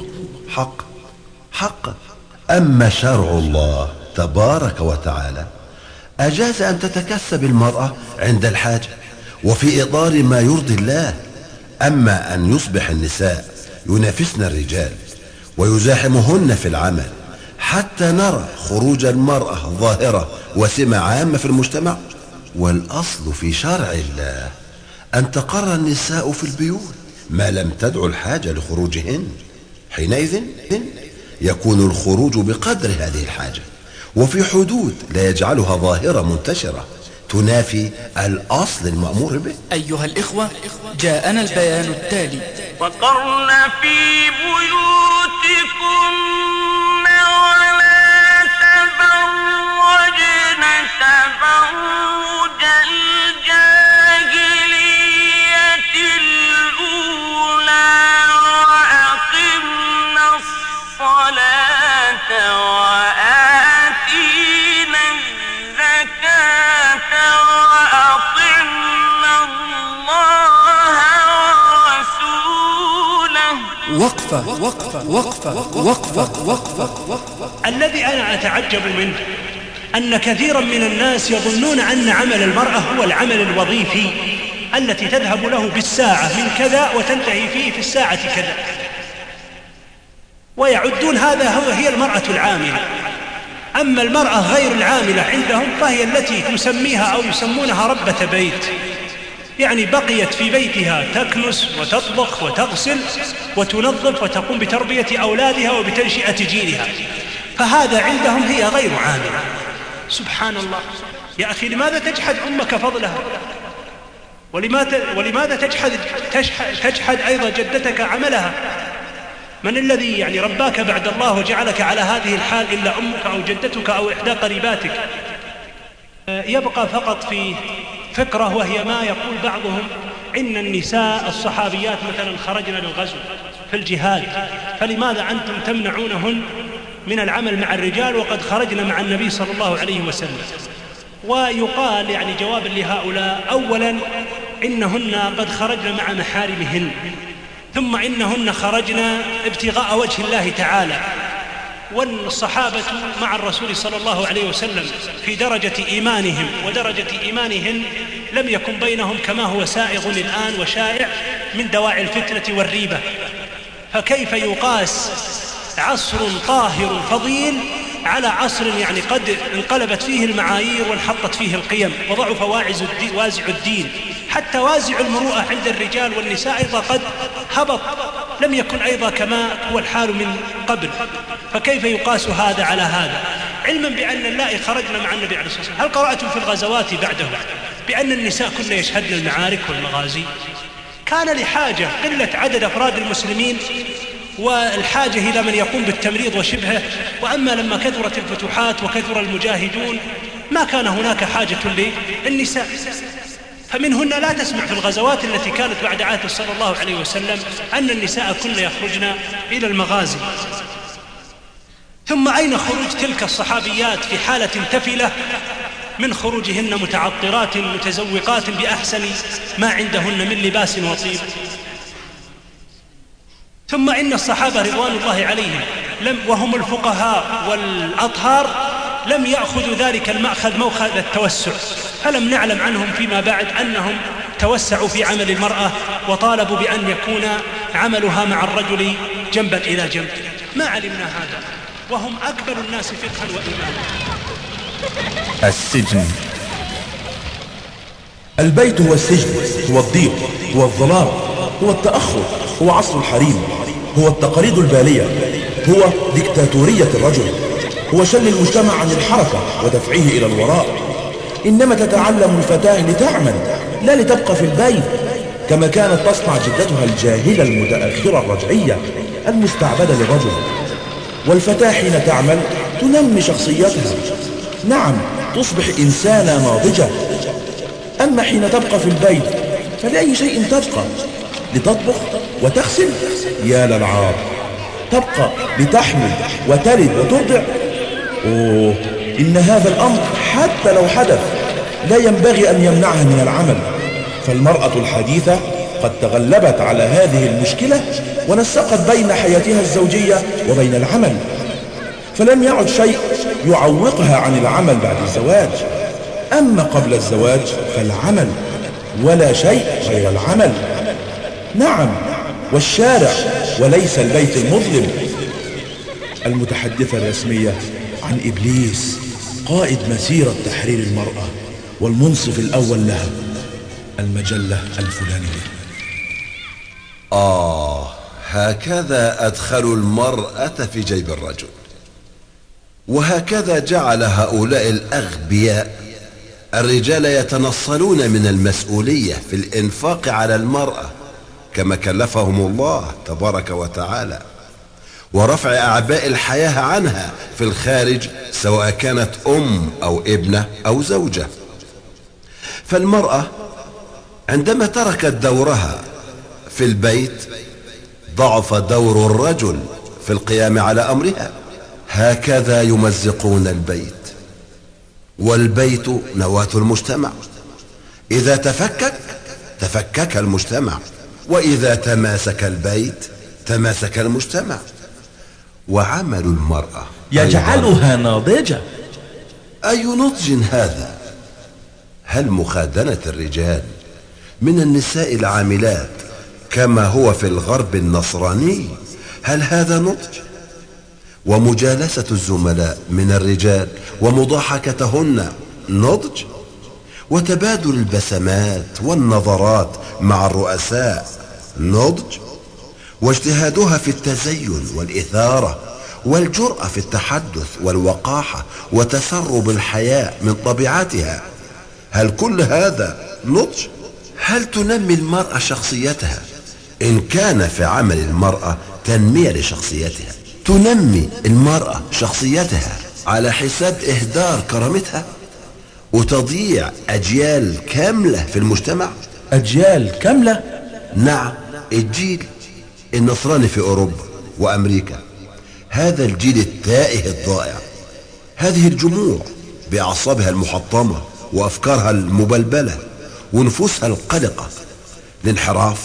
حق. أما شرع الله تبارك وتعالى أجاز أن تتكسب المرأة عند الحاجة وفي إطار ما يرضي الله. أما أن يصبح النساء ينافسن الرجال ويزاحمهن في العمل حتى نرى خروج المرأة ظاهرة وسمة عامة في المجتمع، والأصل في شرع الله أن تقر النساء في البيوت ما لم تدع الحاجة لخروجهن. حينئذ يكون الخروج بقدر هذه الحاجة وفي حدود لا يجعلها ظاهرة منتشرة تنافي الأصل المأمور به. أيها الإخوة، جاءنا البيان التالي: وقرن في بيوتكن ولا تبرجن تبرج الجاهلية الأولى وأقمنا الصلاة وآتينا الزكاة وأطعنا الله ورسوله. وقفة. الذي أنا أتعجب منه أن كثيرا من الناس يظنون أن عمل المرأة هو العمل الوظيفي التي تذهب له بالساعة من كذا وتنتهي فيه في الساعة كذا، ويعدون هذا هي المرأة العاملة. أما المرأة غير العاملة عندهم فهي التي تسميها أو يسمونها ربة بيت، يعني بقيت في بيتها تكنس وتطبخ وتغسل وتنظف وتقوم بتربية أولادها وبتنشئة جيلها، فهذا عندهم هي غير عاملة. سبحان الله يا أخي، لماذا تجحد أمك فضلها؟ ولماذا تجحد أيضا جدتك عملها؟ من الذي يعني رباك بعد الله وجعلك على هذه الحال إلا أمك أو جدتك أو إحدى قريباتك؟ يبقى فقط في فكرة، وهي ما يقول بعضهم إن النساء الصحابيات مثلا خرجن للغزو في الجهاد، فلماذا أنتم تمنعونهن من العمل مع الرجال وقد خرجن مع النبي صلى الله عليه وسلم؟ ويقال يعني جوابا لهؤلاء: أولا إنهن قد خرجن مع محارمهن، ثم إنهن خرجن ابتغاء وجه الله تعالى، والصحابة مع الرسول صلى الله عليه وسلم في درجة إيمانهم ودرجة إيمانهن لم يكن بينهم كما هو سائغ الآن وشائع من دواعي الفتنة والريبة. فكيف يقاس عصر طاهر فضيل على عصر يعني قد انقلبت فيه المعايير وانحطت فيه القيم وضعف وازع الدين، حتى وازع المروءة عند الرجال والنساء أيضا قد هبط، لم يكن أيضا كما هو الحال من قبل. فكيف يقاس هذا على هذا، علما بأن اللائي خرجنا مع النبي عليه الصلاة والسلام؟ هل قرأتم في الغزوات بعده بأن النساء كن يشهدن المعارك والمغازي؟ كان لحاجة قلة عدد أفراد المسلمين والحاجة إلى من يقوم بالتمريض وشبهه، وأما لما كثرت الفتوحات وكثر المجاهدون ما كان هناك حاجة للنساء. فمنهن لا تسمع في الغزوات التي كانت بعد عهد صلى الله عليه وسلم أن النساء كن يخرجن إلى المغازي. ثم أين خروج تلك الصحابيات في حالة تفلة من خروجهن متعطرات متزوقات بأحسن ما عندهن من لباس وطيب؟ ثم إن الصحابة رضوان الله عليهم وهم الفقهاء والأطهار لم يأخذوا ذلك المأخذ موخذ التوسع، فلم نعلم عنهم فيما بعد أنهم توسعوا في عمل المرأة وطالبوا بأن يكون عملها مع الرجل جنبا إلى جنب. ما علمنا هذا، وهم أكبر الناس فقها وإيمانا. السجن. البيت هو السجن، هو الضيق، هو الظلام، هو التأخر، هو عصر الحريم، هو التقاليد البالية، هو ديكتاتورية الرجل، هو شل المجتمع عن الحركة ودفعه إلى الوراء. إنما تتعلم الفتاة لتعمل لا لتبقى في البيت، كما كانت تصنع جدتها الجاهلة المتأخرة الرجعية المستعبدة للرجل. والفتاة حين تعمل تنمي شخصيتها، نعم تصبح إنسانة ناضجة. أما حين تبقى في البيت فلأي شيء تبقى؟ لتطبخ وتغسل؟ يا للعار. تبقى لتحمل وتلد وترضع؟ أوه، إن هذا الأمر حتى لو حدث لا ينبغي أن يمنعها من العمل. فالمرأة الحديثة قد تغلبت على هذه المشكلة ونسقت بين حياتها الزوجية وبين العمل، فلم يعد شيء يعوقها عن العمل بعد الزواج. أما قبل الزواج فالعمل، ولا شيء غير العمل. نعم، والشارع وليس البيت المظلم. المتحدثة الرسمية عن إبليس، قائد مسيرة تحرير المرأة والمنصف الأول لها، المجلة الفلانية. هكذا أدخلوا المرأة في جيب الرجل، وهكذا جعل هؤلاء الأغبياء الرجال يتنصلون من المسؤولية في الإنفاق على المرأة كما كلفهم الله تبارك وتعالى، ورفع أعباء الحياة عنها في الخارج، سواء كانت أم أو ابنة أو زوجة. فالمرأة عندما تركت دورها في البيت ضعف دور الرجل في القيام على أمرها. هكذا يمزقون البيت، والبيت نواة المجتمع. إذا تفكك المجتمع، وإذا تماسك البيت تماسك المجتمع. وعمل المرأة يجعلها ناضجة. أي نضج هذا؟ هل مخادنة الرجال من النساء العاملات كما هو في الغرب النصراني، هل هذا نضج؟ ومجالسة الزملاء من الرجال ومضاحكتهن نضج؟ وتبادل البسمات والنظرات مع الرؤساء نضج؟ واجتهادها في التزين والإثارة والجرأة في التحدث والوقاحة وتسرب الحياء من طبيعتها، هل كل هذا نضج؟ هل تنمي المرأة شخصيتها إن كان في عمل المرأة تنمية لشخصيتها؟ تنمي المرأة شخصيتها على حساب إهدار كرامتها وتضييع أجيال كاملة في المجتمع؟ أجيال كاملة؟ نعم، الجيل النصراني في أوروبا وأمريكا، هذا الجيل التائه الضائع، هذه الجموع بأعصابها المحطمة وأفكارها المبلبلة ونفوسها القلقة، الانحراف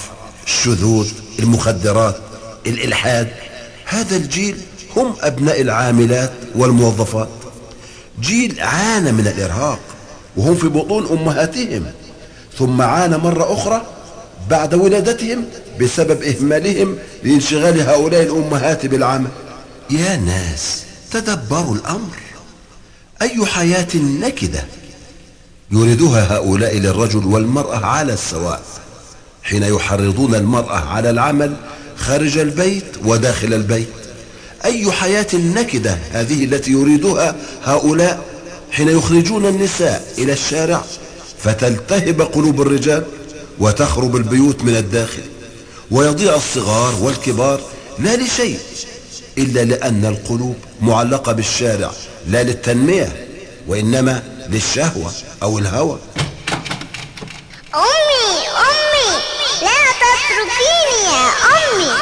الشذوذ، المخدرات، الإلحاد. هذا الجيل هم أبناء العاملات والموظفات، جيل عانى من الإرهاق وهم في بطون أمهاتهم، ثم عانى مرة أخرى بعد ولادتهم بسبب إهمالهم لانشغال هؤلاء الأمهات بالعمل. يا ناس تدبروا الأمر، أي حياة نكدة يريدها هؤلاء للرجل والمرأة على السواء، حين يحرضون المرأة على العمل خارج البيت وداخل البيت. أي حياة نكدة هذه التي يريدها هؤلاء حين يخرجون النساء إلى الشارع فتلتهب قلوب الرجال وتخرب البيوت من الداخل، ويضيع الصغار والكبار لا لشيء إلا لأن القلوب معلقة بالشارع، لا للتنمية وإنما للشهوة أو الهوى. أمي لا تتركيني يا أمي.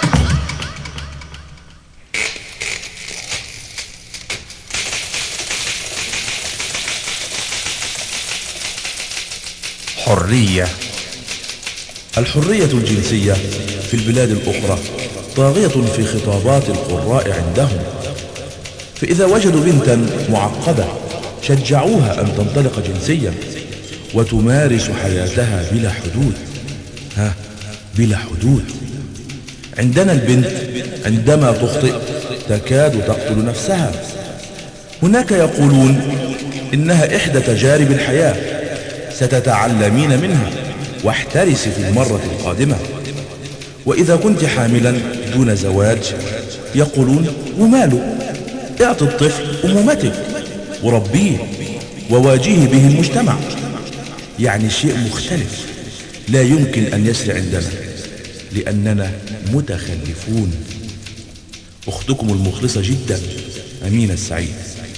حرية. الحرية الجنسية في البلاد الأخرى طاغية في خطابات القراء عندهم، فإذا وجدوا بنتا معقدة شجعوها أن تنطلق جنسيا وتمارس حياتها بلا حدود. بلا حدود. عندنا البنت عندما تخطئ تكاد تقتل نفسها. هناك يقولون إنها إحدى تجارب الحياة ستتعلمين منها واحترسي في المرة القادمة. وإذا كنت حاملا دون زواج يقولون وماله، اعطي الطفل أمومتك وربيه وواجهي به المجتمع. يعني شيء مختلف لا يمكن أن يسري عندنا لأننا متخلفون. أختكم المخلصة جدا أمينة السعيد.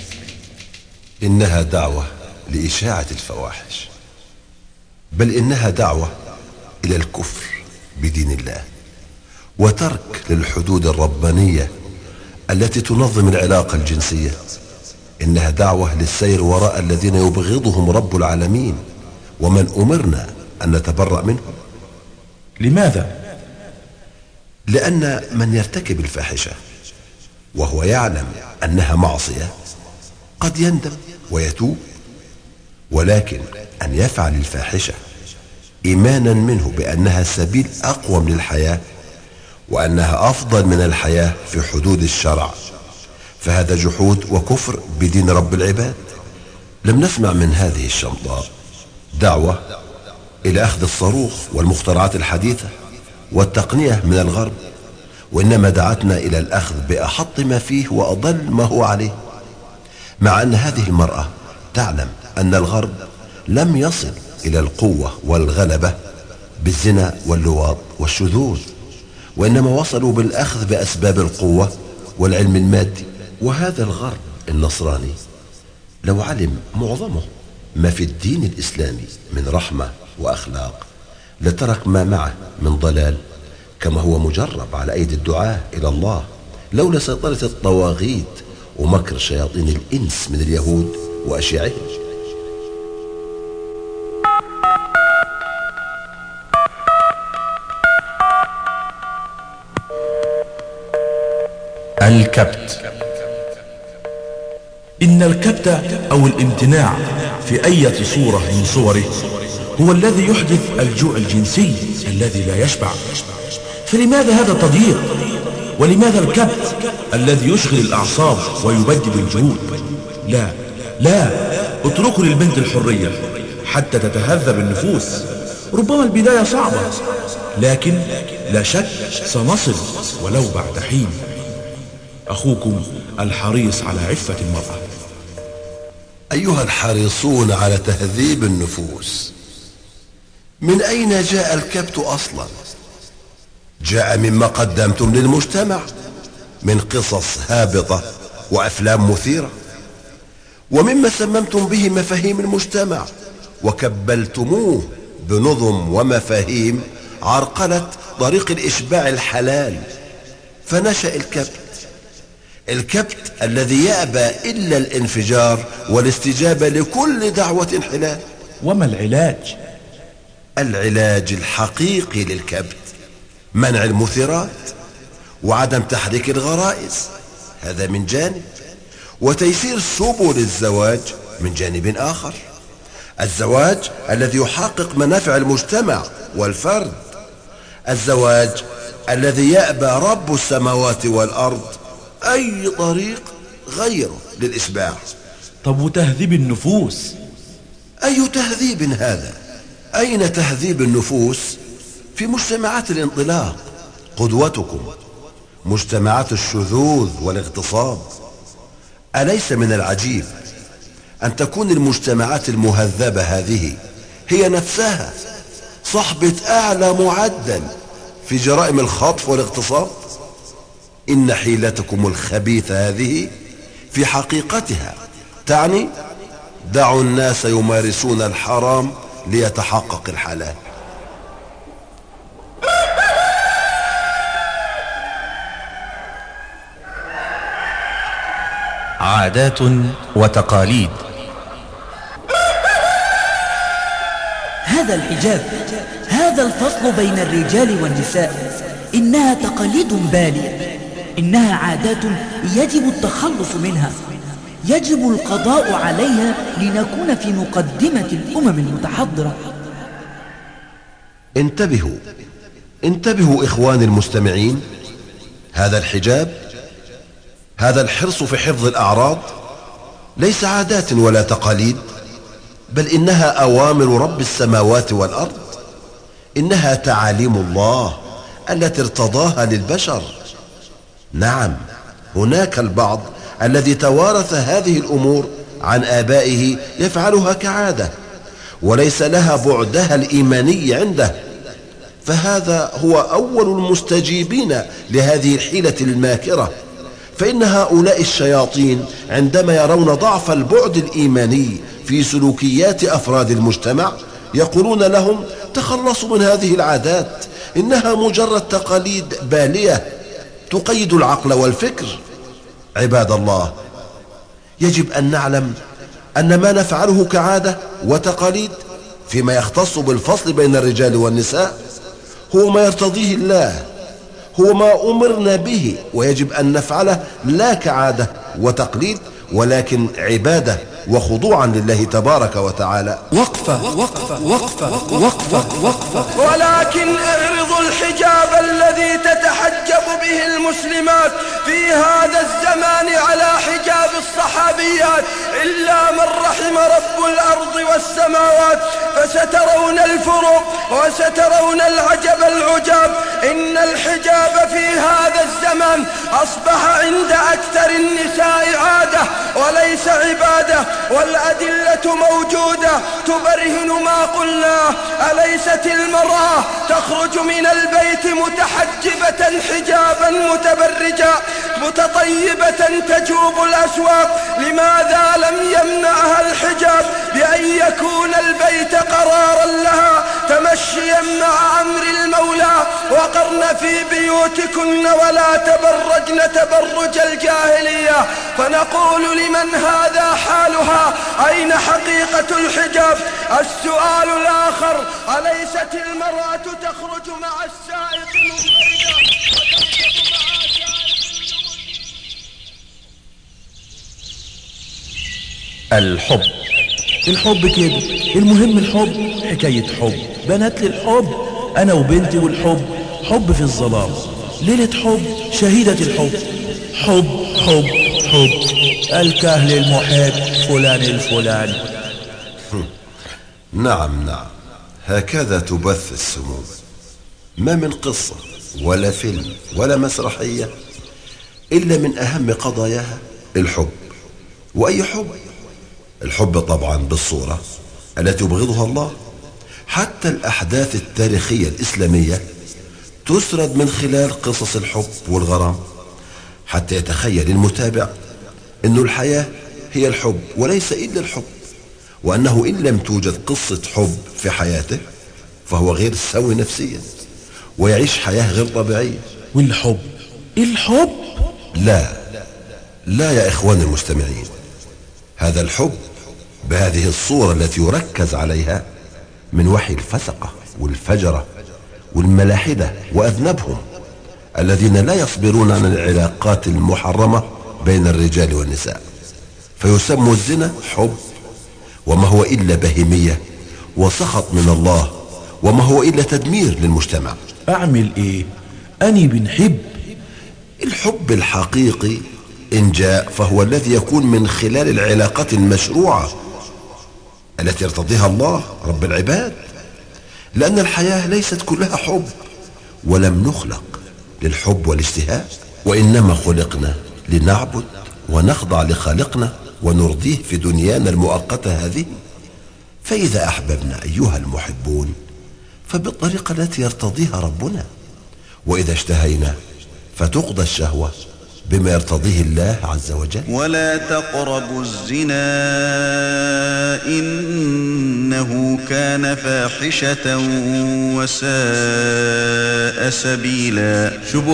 إنها دعوة لإشاعة الفواحش، بل إنها دعوة إلى الكفر بدين الله وترك للحدود الربانية التي تنظم العلاقة الجنسية. إنها دعوة للسير وراء الذين يبغضهم رب العالمين ومن أمرنا أن نتبرأ منهم. لماذا؟ لأن من يرتكب الفاحشة وهو يعلم أنها معصية قد يندم ويتوب، ولكن أن يفعل الفاحشة إيمانا منه بأنها سبيل أقوم للحياة وأنها أفضل من الحياة في حدود الشرع، فهذا جحود وكفر بدين رب العباد. لم نسمع من هذه الشمطاء دعوة إلى أخذ الصاروخ والمخترعات الحديثة والتقنية من الغرب، وإنما دعتنا إلى الأخذ بأحط ما فيه وأضل ما هو عليه، مع أن هذه المرأة تعلم أن الغرب لم يصل إلى القوة والغلبة بالزنا واللواط والشذوذ، وإنما وصلوا بالأخذ بأسباب القوة والعلم المادي. وهذا الغرب النصراني لو علم معظمه ما في الدين الإسلامي من رحمة وأخلاق لترك ما معه من ضلال، كما هو مجرب على أيدي الدعاة إلى الله لولا سيطرة الطواغيت ومكر شياطين الإنس من اليهود وأشياعهم. الكبت. إن الكبت أو الامتناع في أي صورة من صوره هو الذي يحدث الجوع الجنسي الذي لا يشبع. فلماذا هذا التضييق؟ ولماذا الكبت الذي يشغل الأعصاب ويبدد الجهود؟ لا اتركوا للبنت الحرية حتى تتهذب النفوس. ربما البداية صعبة، لكن لا شك سنصل ولو بعد حين. أخوكم الحريص على عفة المرأة. أيها الحريصون على تهذيب النفوس، من أين جاء الكبت أصلا؟ جاء مما قدمتم للمجتمع من قصص هابطة وأفلام مثيرة، ومما سممتم به مفاهيم المجتمع وكبلتموه بنظم ومفاهيم عرقلت طريق الإشباع الحلال، فنشأ الكبت الذي يأبى إلا الانفجار والاستجابة لكل دعوة حلال. وما العلاج؟ العلاج الحقيقي للكبت منع المثيرات وعدم تحريك الغرائز، هذا من جانب، وتيسير سبل الزواج من جانب آخر، الزواج الذي يحقق منافع المجتمع والفرد، الزواج الذي يأبى رب السماوات والأرض أي طريق غيره للإشباع. طب وتهذيب النفوس؟ أي تهذيب هذا؟ أين تهذيب النفوس؟ في مجتمعات الانطلاق، قدوتكم مجتمعات الشذوذ والاغتصاب. أليس من العجيب أن تكون المجتمعات المهذبة هذه هي نفسها صاحبة أعلى معدل في جرائم الخطف والاغتصاب؟ إن حيلتكم الخبيثة هذه في حقيقتها تعني دعوا الناس يمارسون الحرام ليتحقق الحلال. عادات وتقاليد. هذا الحجاب، هذا الفصل بين الرجال والنساء، إنها تقاليد بالية، إنها عادات يجب التخلص منها، يجب القضاء عليها لنكون في مقدمة الأمم المتحضرة. انتبهوا إخواني المستمعين، هذا الحجاب، هذا الحرص في حفظ الأعراض ليس عادات ولا تقاليد، بل إنها أوامر رب السماوات والأرض، إنها تعاليم الله التي ارتضاها للبشر. نعم، هناك البعض الذي توارث هذه الأمور عن آبائه يفعلها كعادة وليس لها بعدها الإيماني عنده، فهذا هو أول المستجيبين لهذه الحيلة الماكرة. فإن هؤلاء الشياطين عندما يرون ضعف البعد الإيماني في سلوكيات أفراد المجتمع يقولون لهم تخلصوا من هذه العادات، إنها مجرد تقاليد بالية تقيد العقل والفكر. عباد الله، يجب أن نعلم أن ما نفعله كعادة وتقاليد فيما يختص بالفصل بين الرجال والنساء هو ما يرتضيه الله، هو ما أمرنا به، ويجب أن نفعله لا كعادة وتقليد ولكن عبادة وخضوعا لله تبارك وتعالى. وقفة وقفة وقفة وقفة وقفة. ولكن اعرضوا الحجاب الذي تتحجب به المسلمات في هذا الزمان على حجاب الصحابيات، إلا من رحم رب الأرض والسماوات، فسترون الفروق وسترون العجب العجاب. إن الحجاب في هذا الزمان أصبح عند أكثر النساء عادة وليس عبادة، والأدلة موجودة تبرهن ما قلناه. أليست المرأة تخرج من البيت متحجبة حجابا متبرجا متطيبة تجوب الأسواق؟ لماذا لم يمنعها الحجاب بأن يكون البيت قرارا لها تمشيا مع أمر المولى؟ وقرن في بيوتكن ولا تبرجن تبرج الجاهلية. فنقول لمن هذا حالها أين حقيقة الحجاب؟ السؤال الآخر، أليست المرأة تخرج مع السائق منفردا الحب كده، المهم الحب، حكاية حب، بنات للحب، أنا وبنتي والحب، حب في الظلام، ليلة حب، شهيدة الحب، حب حب حب، الكهل المحب فلان الفلاني. نعم، هكذا تبث السموم. ما من قصة ولا فيلم ولا مسرحية إلا من أهم قضاياها الحب. وأي حب؟ الحب طبعا بالصورة التي يبغضها الله. حتى الأحداث التاريخية الإسلامية تسرد من خلال قصص الحب والغرام، حتى يتخيل المتابع أن الحياة هي الحب وليس إلا الحب، وأنه إن لم توجد قصة حب في حياته فهو غير سوي نفسيا ويعيش حياة غير طبيعية. والحب الحب لا يا إخواني المستمعين، هذا الحب بهذه الصورة التي يركز عليها من وحي الفسقة والفجرة والملاحدة وأذنبهم الذين لا يصبرون عن العلاقات المحرمة بين الرجال والنساء، فيسموا الزنا حب وما هو إلا بهيمية وسخط من الله وما هو إلا تدمير للمجتمع. أعمل إيه؟ أني بنحب. الحب الحقيقي إن جاء فهو الذي يكون من خلال العلاقات المشروعة التي يرتضيها الله رب العباد، لأن الحياة ليست كلها حب، ولم نخلق للحب والاشتهاء، وإنما خلقنا لنعبد ونخضع لخالقنا ونرضيه في دنيانا المؤقتة هذه. فإذا أحببنا أيها المحبون فبالطريقة التي يرتضيها ربنا، وإذا اشتهينا فتقضى الشهوة بما يرتضيه الله عز وجل. ولا تقربوا الزنا إنه كان فاحشة وساء سبيلا.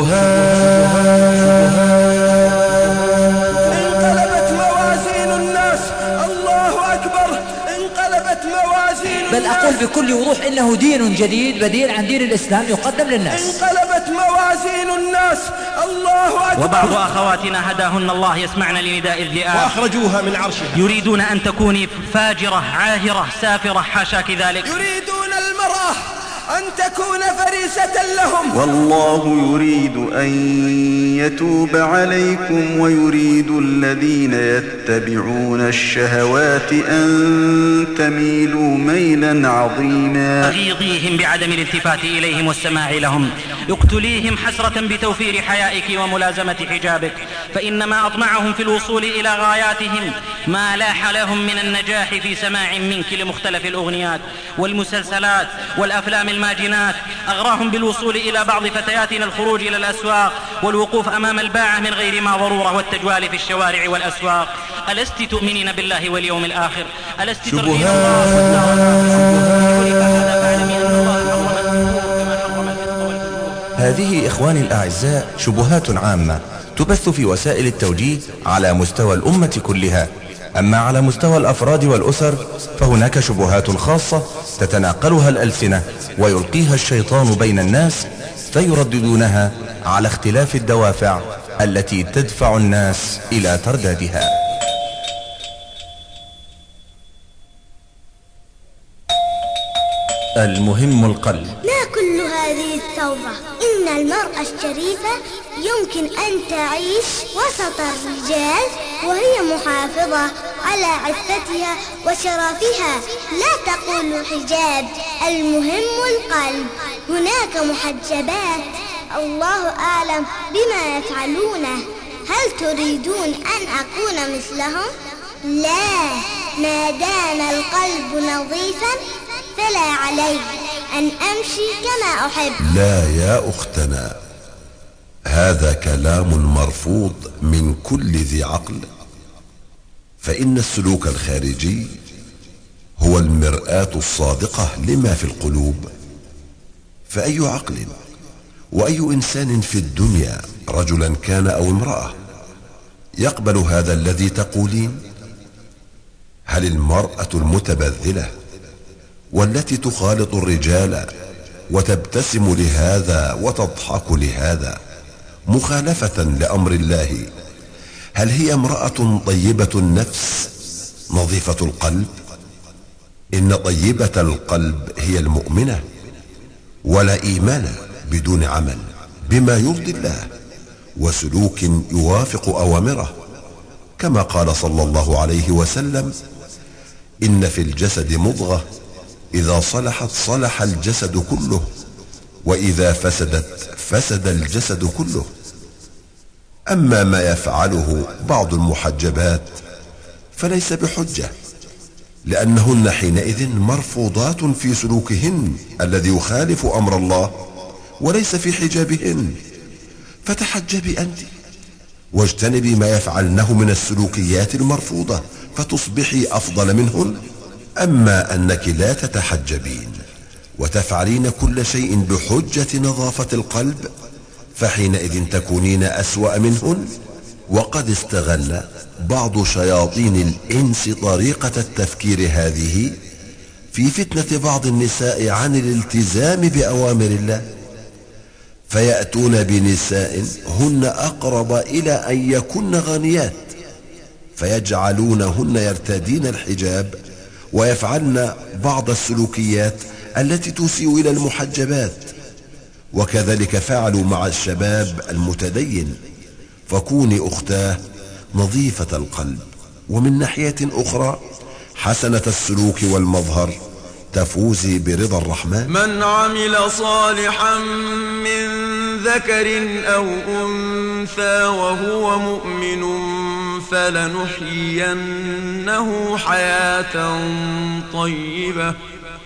انقلبت موازين الناس، الله أكبر، انقلبت موازين بل أقول بكل وضوح إنه دين جديد بديل عن دين الإسلام يقدم للناس. انقلبت موازين الناس، الله أكبر. وبعض أخواتنا هداهن الله يسمعن لنداء الذئاب وأخرجوها من عرشها، يريدون أن تكوني فاجرة عاهرة سافرة، حاشاك ذلك. يريدون المرأة أن تكون فريسة لهم. والله يريد أن يتوب عليكم ويريد الذين يتبعون الشهوات أن تميلوا ميلا عظيما. أغيظيهم بعدم الالتفات إليهم والسماع لهم، اقتليهم حسرة بتوفير حيائك وملازمة حجابك، فإنما أطمعهم في الوصول إلى غاياتهم ما لاح لهم من النجاح في سماع منك لمختلف الأغنيات والمسلسلات والأفلام الماجنات. أغراهم بالوصول إلى بعض فتياتنا الخروج إلى الأسواق والوقوف أمام الباعة من غير ما ضرورة والتجوال في الشوارع والأسواق. ألست تؤمنين بالله واليوم الآخر؟ ألست ترضين الله هذه إخواني الأعزاء شبهات عامة تبث في وسائل التوجيه على مستوى الأمة كلها. أما على مستوى الأفراد والأسر فهناك شبهات خاصة تتناقلها الألسنة ويلقيها الشيطان بين الناس، فيرددونها على اختلاف الدوافع التي تدفع الناس إلى تردادها. المهم القلب. ما كل هذه الثورة؟ إن المرأة الشريفة يمكن أن تعيش وسط الرجال وهي محافظة على عفتها وشرفها. لا تقول حجاب، المهم القلب. هناك محجبات الله أعلم بما يفعلونه. هل تريدون أن أكون مثلهم؟ لا، ما دام القلب نظيفا فلا علي أن أمشي كما أحب. لا يا أختنا، هذا كلام مرفوض من كل ذي عقل، فإن السلوك الخارجي هو المرآة الصادقة لما في القلوب. فأي عقل وأي إنسان في الدنيا رجلا كان أو امرأة يقبل هذا الذي تقولين؟ هل المرأة المتبذلة والتي تخالط الرجال وتبتسم لهذا وتضحك لهذا مخالفة لأمر الله، هل هي امرأة طيبة النفس نظيفة القلب؟ إن طيبة القلب هي المؤمنة، ولا إيمان بدون عمل بما يرضي الله وسلوك يوافق أوامره، كما قال صلى الله عليه وسلم: إن في الجسد مضغة إذا صلحت صلح الجسد كله، وإذا فسدت فسد الجسد كله. أما ما يفعله بعض المحجبات فليس بحجة، لأنهن حينئذ مرفوضات في سلوكهن الذي يخالف أمر الله وليس في حجابهن. فتحجبي أنت واجتنبي ما يفعلنه من السلوكيات المرفوضة فتصبحي أفضل منهن. أما أنك لا تتحجبين وتفعلين كل شيء بحجة نظافة القلب فحينئذ تكونين أسوأ منهن. وقد استغل بعض شياطين الإنس طريقة التفكير هذه في فتنة بعض النساء عن الالتزام بأوامر الله، فيأتون بنساء هن أقرب إلى أن يكن غانيات، فيجعلونهن يرتدين الحجاب ويفعلن بعض السلوكيات التي تسيء إلى المحجبات. وكذلك فعلوا مع الشباب المتدين، فكوني أختاه نظيفة القلب، ومن ناحية أخرى حسنة السلوك والمظهر، تفوزي برضا الرحمن. من عمل صالحا من ذكر أو أنثى وهو مؤمن فلنحيينه حياة طيبة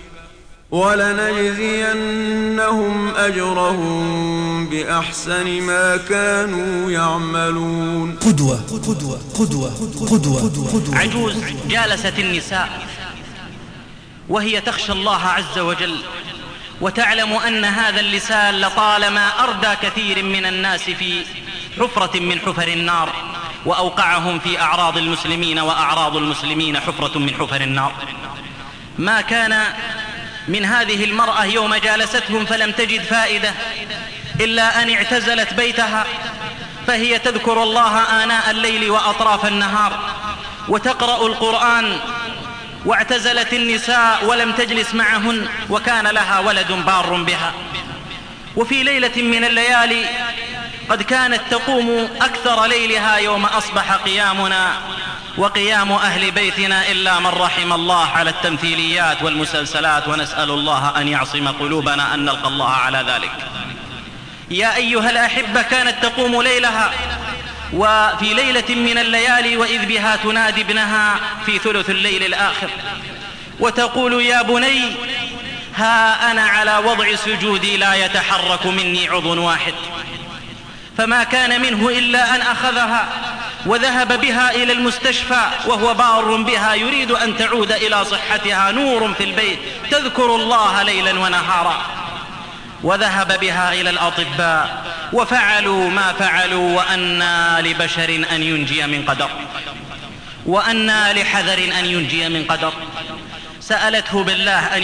ولنجزينهم أجرهم بأحسن ما كانوا يعملون. قدوة قدوة قدوة قدوة قدوة. عجوز جالست النساء وهي تخشى الله عز وجل، وتعلم أن هذا اللسان لطالما أردى كثير من الناس في حفرة من حفر النار، وأوقعهم في أعراض المسلمين وأعراض المسلمين حفرة من حفر النار. ما كان من هذه المرأة يوم جالستهم فلم تجد فائدة إلا أن اعتزلت بيتها، فهي تذكر الله آناء الليل وأطراف النهار وتقرأ القرآن، واعتزلت النساء ولم تجلس معهن، وكان لها ولد بار بها. وفي ليلة من الليالي قد كانت تقوم أكثر ليلها يوم أصبح قيامنا وقيام أهل بيتنا إلا من رحم الله على التمثيليات والمسلسلات، ونسأل الله أن يعصم قلوبنا أن نلقى الله على ذلك. يا أيها الأحبة، كانت تقوم ليلها، وفي ليلة من الليالي وإذ بها تنادي ابنها في ثلث الليل الآخر وتقول: يا بني، ها أنا على وضع سجودي لا يتحرك مني عضو واحد. فما كان منه إلا أن أخذها وذهب بها إلى المستشفى وهو بار بها يريد أن تعود إلى صحتها، نور في البيت تذكر الله ليلا ونهارا. وذهب بها إلى الأطباء وفعلوا ما فعلوا، وأنى لبشر أن ينجي من قدر، وأنى لحذر أن ينجي من قدر. سألته بالله أن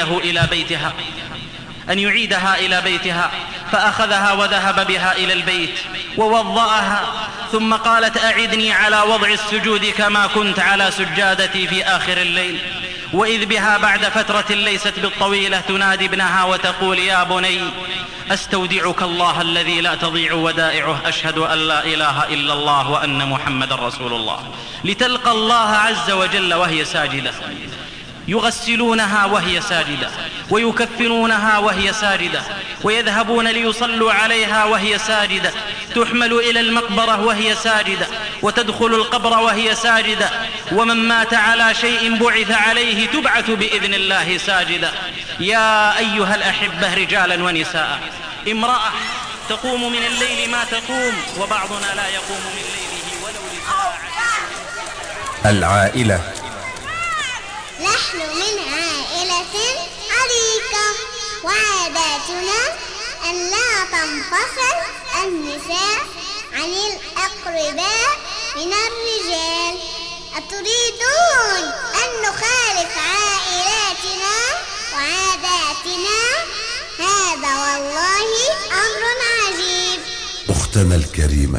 يعيدها إلى بيتها، فأخذها وذهب بها إلى البيت ووضأها، ثم قالت: أعدني على وضع السجود كما كنت على سجادتي في آخر الليل. وإذ بها بعد فترة ليست بالطويلة تنادي ابنها وتقول: يا بني، أستودعك الله الذي لا تضيع ودائعه، أشهد أن لا إله إلا الله وأن محمد رسول الله، لتلقى الله عز وجل وهي ساجدة. يغسلونها وهي ساجدة، ويكفنونها وهي ساجدة، ويذهبون ليصلوا عليها وهي ساجدة، تحمل إلى المقبرة وهي ساجدة، وتدخل القبر وهي ساجدة، ومن مات على شيء بعث عليه تبعث بإذن الله ساجدة. يا أيها الأحبة، رجالا ونساء، امرأة تقوم من الليل ما تقوم، وبعضنا لا يقوم من ليله ولو لساعة. العائلة. نحن من عائلة عريقة، وعاداتنا أن لا تنفصل النساء عن الأقرباء من الرجال. أتريدون أن نخالف عائلاتنا وعاداتنا؟ هذا والله أمر عجيب. أختنا الكريمة،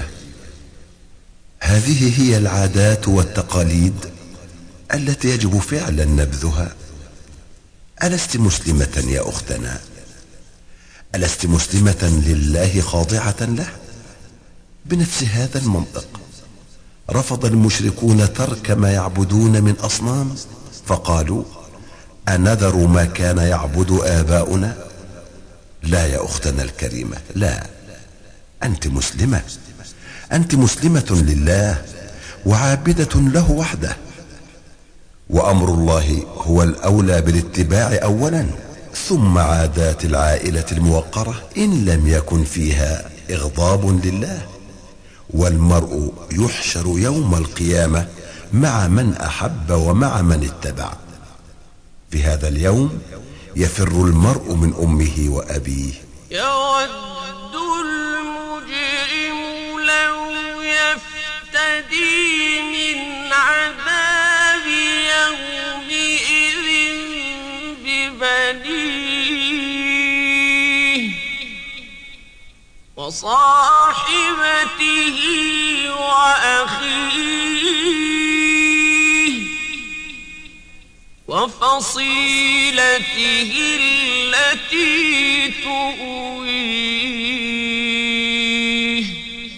هذه هي العادات والتقاليد التي يجب فعلا نبذها. ألست مسلمة يا أختنا؟ ألست مسلمة لله خاضعة له؟ بنفس هذا المنطق رفض المشركون ترك ما يعبدون من أصنام، فقالوا: أنذر ما كان يعبد آباؤنا؟ لا يا أختنا الكريمة، لا، أنت مسلمة، أنت مسلمة لله وعابدة له وحده، وأمر الله هو الأولى بالاتباع أولا، ثم عادات العائلة الموقرة إن لم يكن فيها إغضاب لله. والمرء يحشر يوم القيامة مع من أحب ومع من اتبع. في هذا اليوم يفر المرء من أمه وأبيه. يود المجرم لو يفتدي من عذاب يومئذ وصاحبته وأخيه وفصيلته التي تؤويه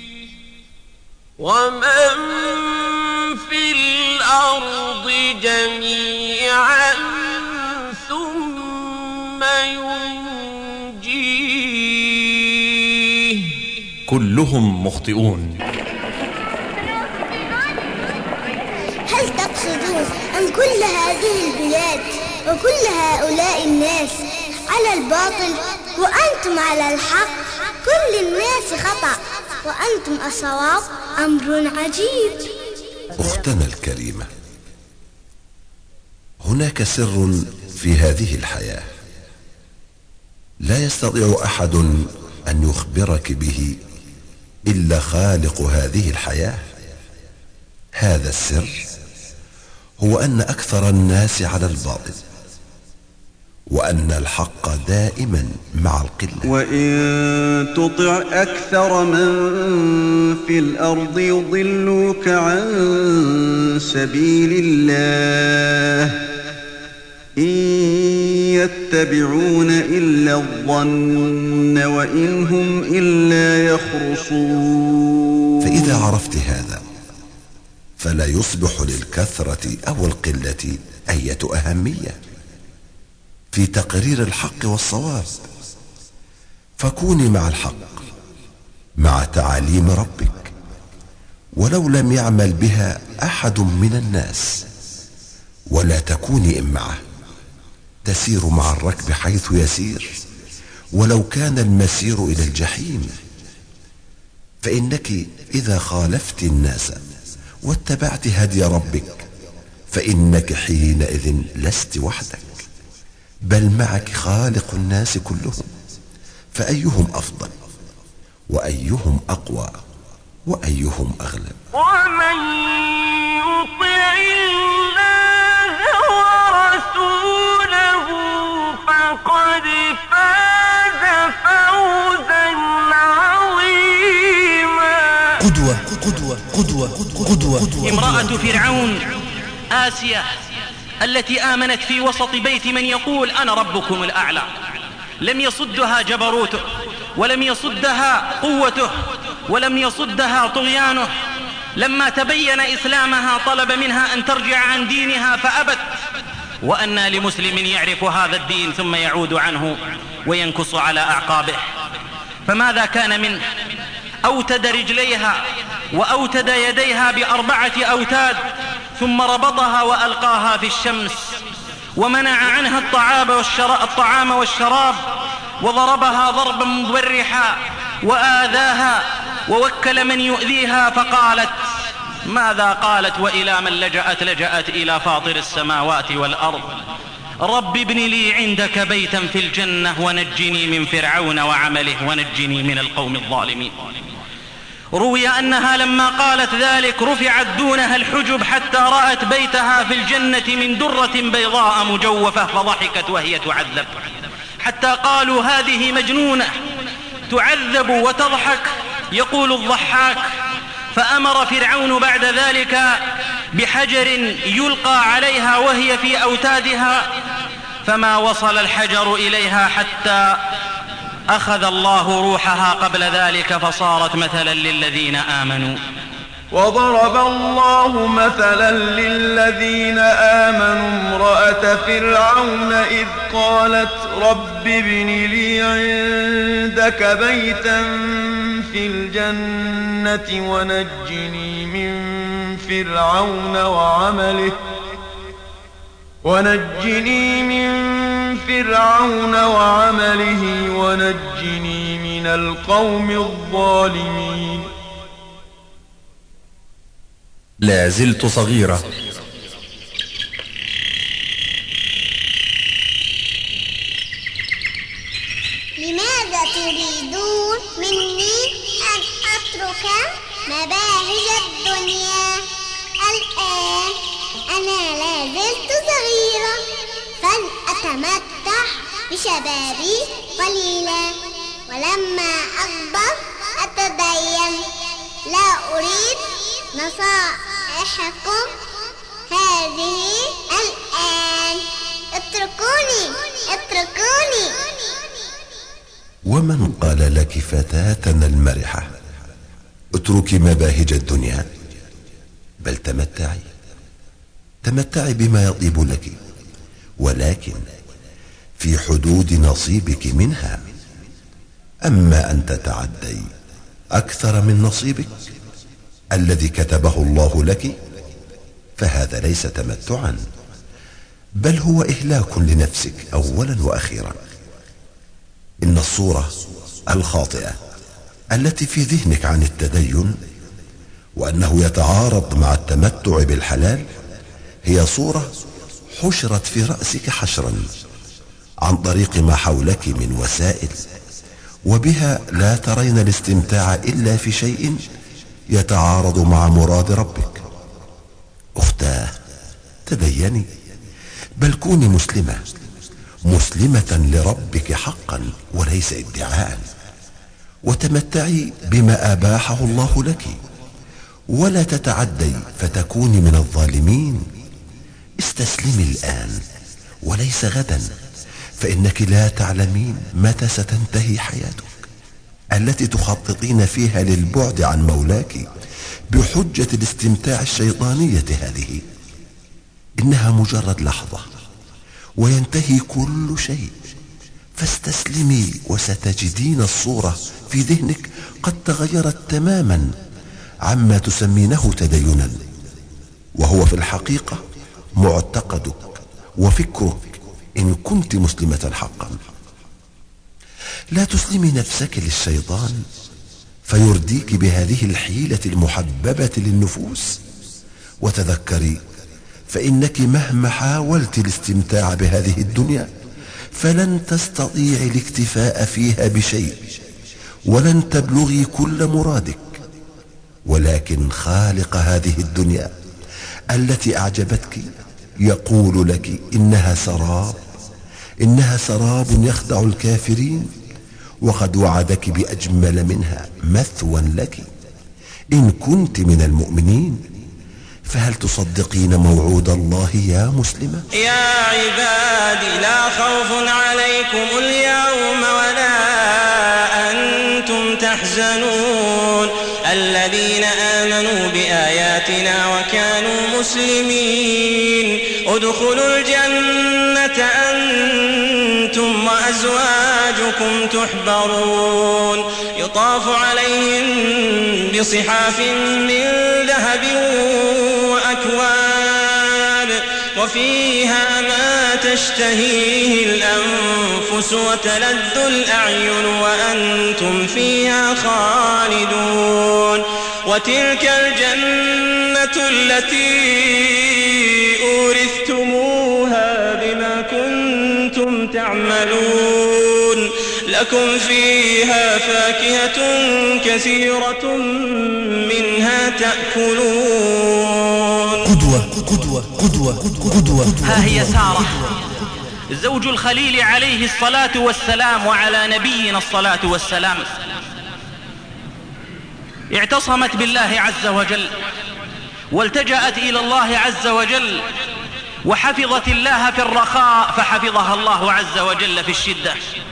ومن في الأرض جميعا ثم ينجيه. كلهم مخطئون. هل تقصدون أن كل هذه البلاد وكل هؤلاء الناس على الباطل وأنتم على الحق؟ كل الناس خطأ وأنتم الصواب. أمر عجيب. أختنا الكريمة، هناك سر في هذه الحياة لا يستطيع أحد أن يخبرك به إلا خالق هذه الحياة. هذا السر هو أن أكثر الناس على الباطل، وأن الحق دائما مع القلة. وإن تطع أكثر من في الأرض يضلوك عن سبيل الله إن يتبعون إلا الظن وإن هم إلا يخرصون. فإذا عرفت هذا فلا يصبح للكثرة أو القلة أية أهمية في تقرير الحق والصواب. فكوني مع الحق، مع تعاليم ربك، ولو لم يعمل بها أحد من الناس، ولا تكوني معه. تسير مع الركب حيث يسير ولو كان المسير إلى الجحيم. فإنك إذا خالفت الناس واتبعت هدي ربك فإنك حينئذ لست وحدك، بل معك خالق الناس كلهم. فأيهم أفضل وأيهم أقوى وأيهم أغلب؟ ومن يطع الله ورسوله فقد فاز فوزا عظيما. قدوة. امرأة فرعون آسيا التي آمنت في وسط بيت من يقول أنا ربكم الأعلى، لم يصدها جبروته، ولم يصدها قوته، ولم يصدها طغيانه. لما تبين إسلامها طلب منها أن ترجع عن دينها فأبت. وأنى لمسلم يعرف هذا الدين ثم يعود عنه وينكص على أعقابه؟ فماذا كان منه؟ أوتد رجليها وأوتد يديها ب4 أوتاد، ثم ربطها وألقاها في الشمس، ومنع عنها الطعام والشراب، وضربها ضربا مبرحا، وآذاها، ووكل من يؤذيها. فقالت ماذا قالت؟ وإلى من لجأت؟ لجأت إلى فاطر السماوات والأرض. رب ابن لي عندك بيتا في الجنة ونجني من فرعون وعمله ونجني من القوم الظالمين. روي أنها لما قالت ذلك رفعت دونها الحجب حتى رأت بيتها في الجنة من درة بيضاء مجوفة، فضحكت وهي تعذب، حتى قالوا هذه مجنونة تعذب وتضحك. يقول الضحاك فأمر فرعون بعد ذلك بحجر يلقى عليها وهي في أوتادها، فما وصل الحجر إليها حتى أخذ الله روحها قبل ذلك، فصارت مثلا للذين آمنوا. وضرب الله مثلا للذين آمنوا امرأة فرعون إذ قالت رب ابن لي عندك بيتا في الجنة ونجني من فرعون وعمله ونجني من القوم الظالمين. لا زلت صغيرة. لماذا تريدون مني أن أترك مباهج الدنيا؟ الآن أنا لا زلت صغيرة، فلأتمتع بشبابي قليلا، ولما أكبر وأتدين. لا أريد نصائحكم هذه الآن. اتركوني. ومن قال لك فتاتنا المرحة اتركي مباهج الدنيا، بل تمتعي بما يطيب لك، ولكن في حدود نصيبك منها. أما أن تتعدي أكثر من نصيبك الذي كتبه الله لك فهذا ليس تمتعا، بل هو إهلاك لنفسك أولا وأخيرا. إن الصورة الخاطئة التي في ذهنك عن التدين وأنه يتعارض مع التمتع بالحلال هي صورة حشرت في رأسك حشرا عن طريق ما حولك من وسائل، وبها لا ترين الاستمتاع إلا في شيء يتعارض مع مراد ربك. أختاه، تديني، بل كوني مسلمة لربك حقا وليس ادعاء، وتمتعي بما أباحه الله لك، ولا تتعدي فتكوني من الظالمين. استسلمي الآن وليس غدا، فإنك لا تعلمين متى ستنتهي حياتك التي تخططين فيها للبعد عن مولاك بحجة الاستمتاع الشيطانية هذه. إنها مجرد لحظة وينتهي كل شيء، فاستسلمي وستجدين الصورة في ذهنك قد تغيرت تماما عما تسمينه تدينا، وهو في الحقيقة معتقدك وفكرك إن كنت مسلمة حقا. لا تسلمي نفسك للشيطان فيرديك بهذه الحيلة المحببة للنفوس، وتذكري فإنك مهما حاولت الاستمتاع بهذه الدنيا فلن تستطيعي الاكتفاء فيها بشيء، ولن تبلغي كل مرادك. ولكن خالق هذه الدنيا التي أعجبتك يقول لك إنها سراب يخدع الكافرين، وقد وعدك بأجمل منها مثوى لك إن كنت من المؤمنين. فهل تصدقين موعود الله يا مسلمة؟ يا عبادي لا خوف عليكم اليوم ولا أنتم تحزنون الذين آمنوا بآياتنا وكانوا مسلمين ادخلوا الجنة أنتم وأزواجكم تحبرون يطاف عليهم بصحاف من ذهب وأكواب وفيها ما تشتهيه الأنفس وتلذ الأعين وأنتم فيها خالدون وتلك الجنة التي أورثتموها بما كنتم تعملون لكم فيها فاكهة كثيرة منها تأكلون. قدوة. ها هي سارة زوج الخليل عليه الصلاة والسلام وعلى نبينا الصلاة والسلام، اعتصمت بالله عز وجل والتجأت إلى الله عز وجل وحفظت الله في الرخاء فحفظها الله عز وجل في الشدة.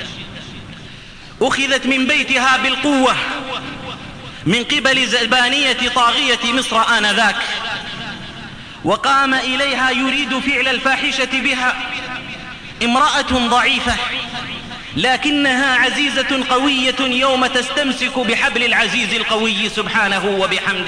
أخذت من بيتها بالقوة من قبل زبانية طاغية مصر آنذاك، وقام إليها يريد فعل الفاحشة بها امرأة ضعيفة لكنها عزيزة قوية يوم تستمسك بحبل العزيز القوي سبحانه وبحمده.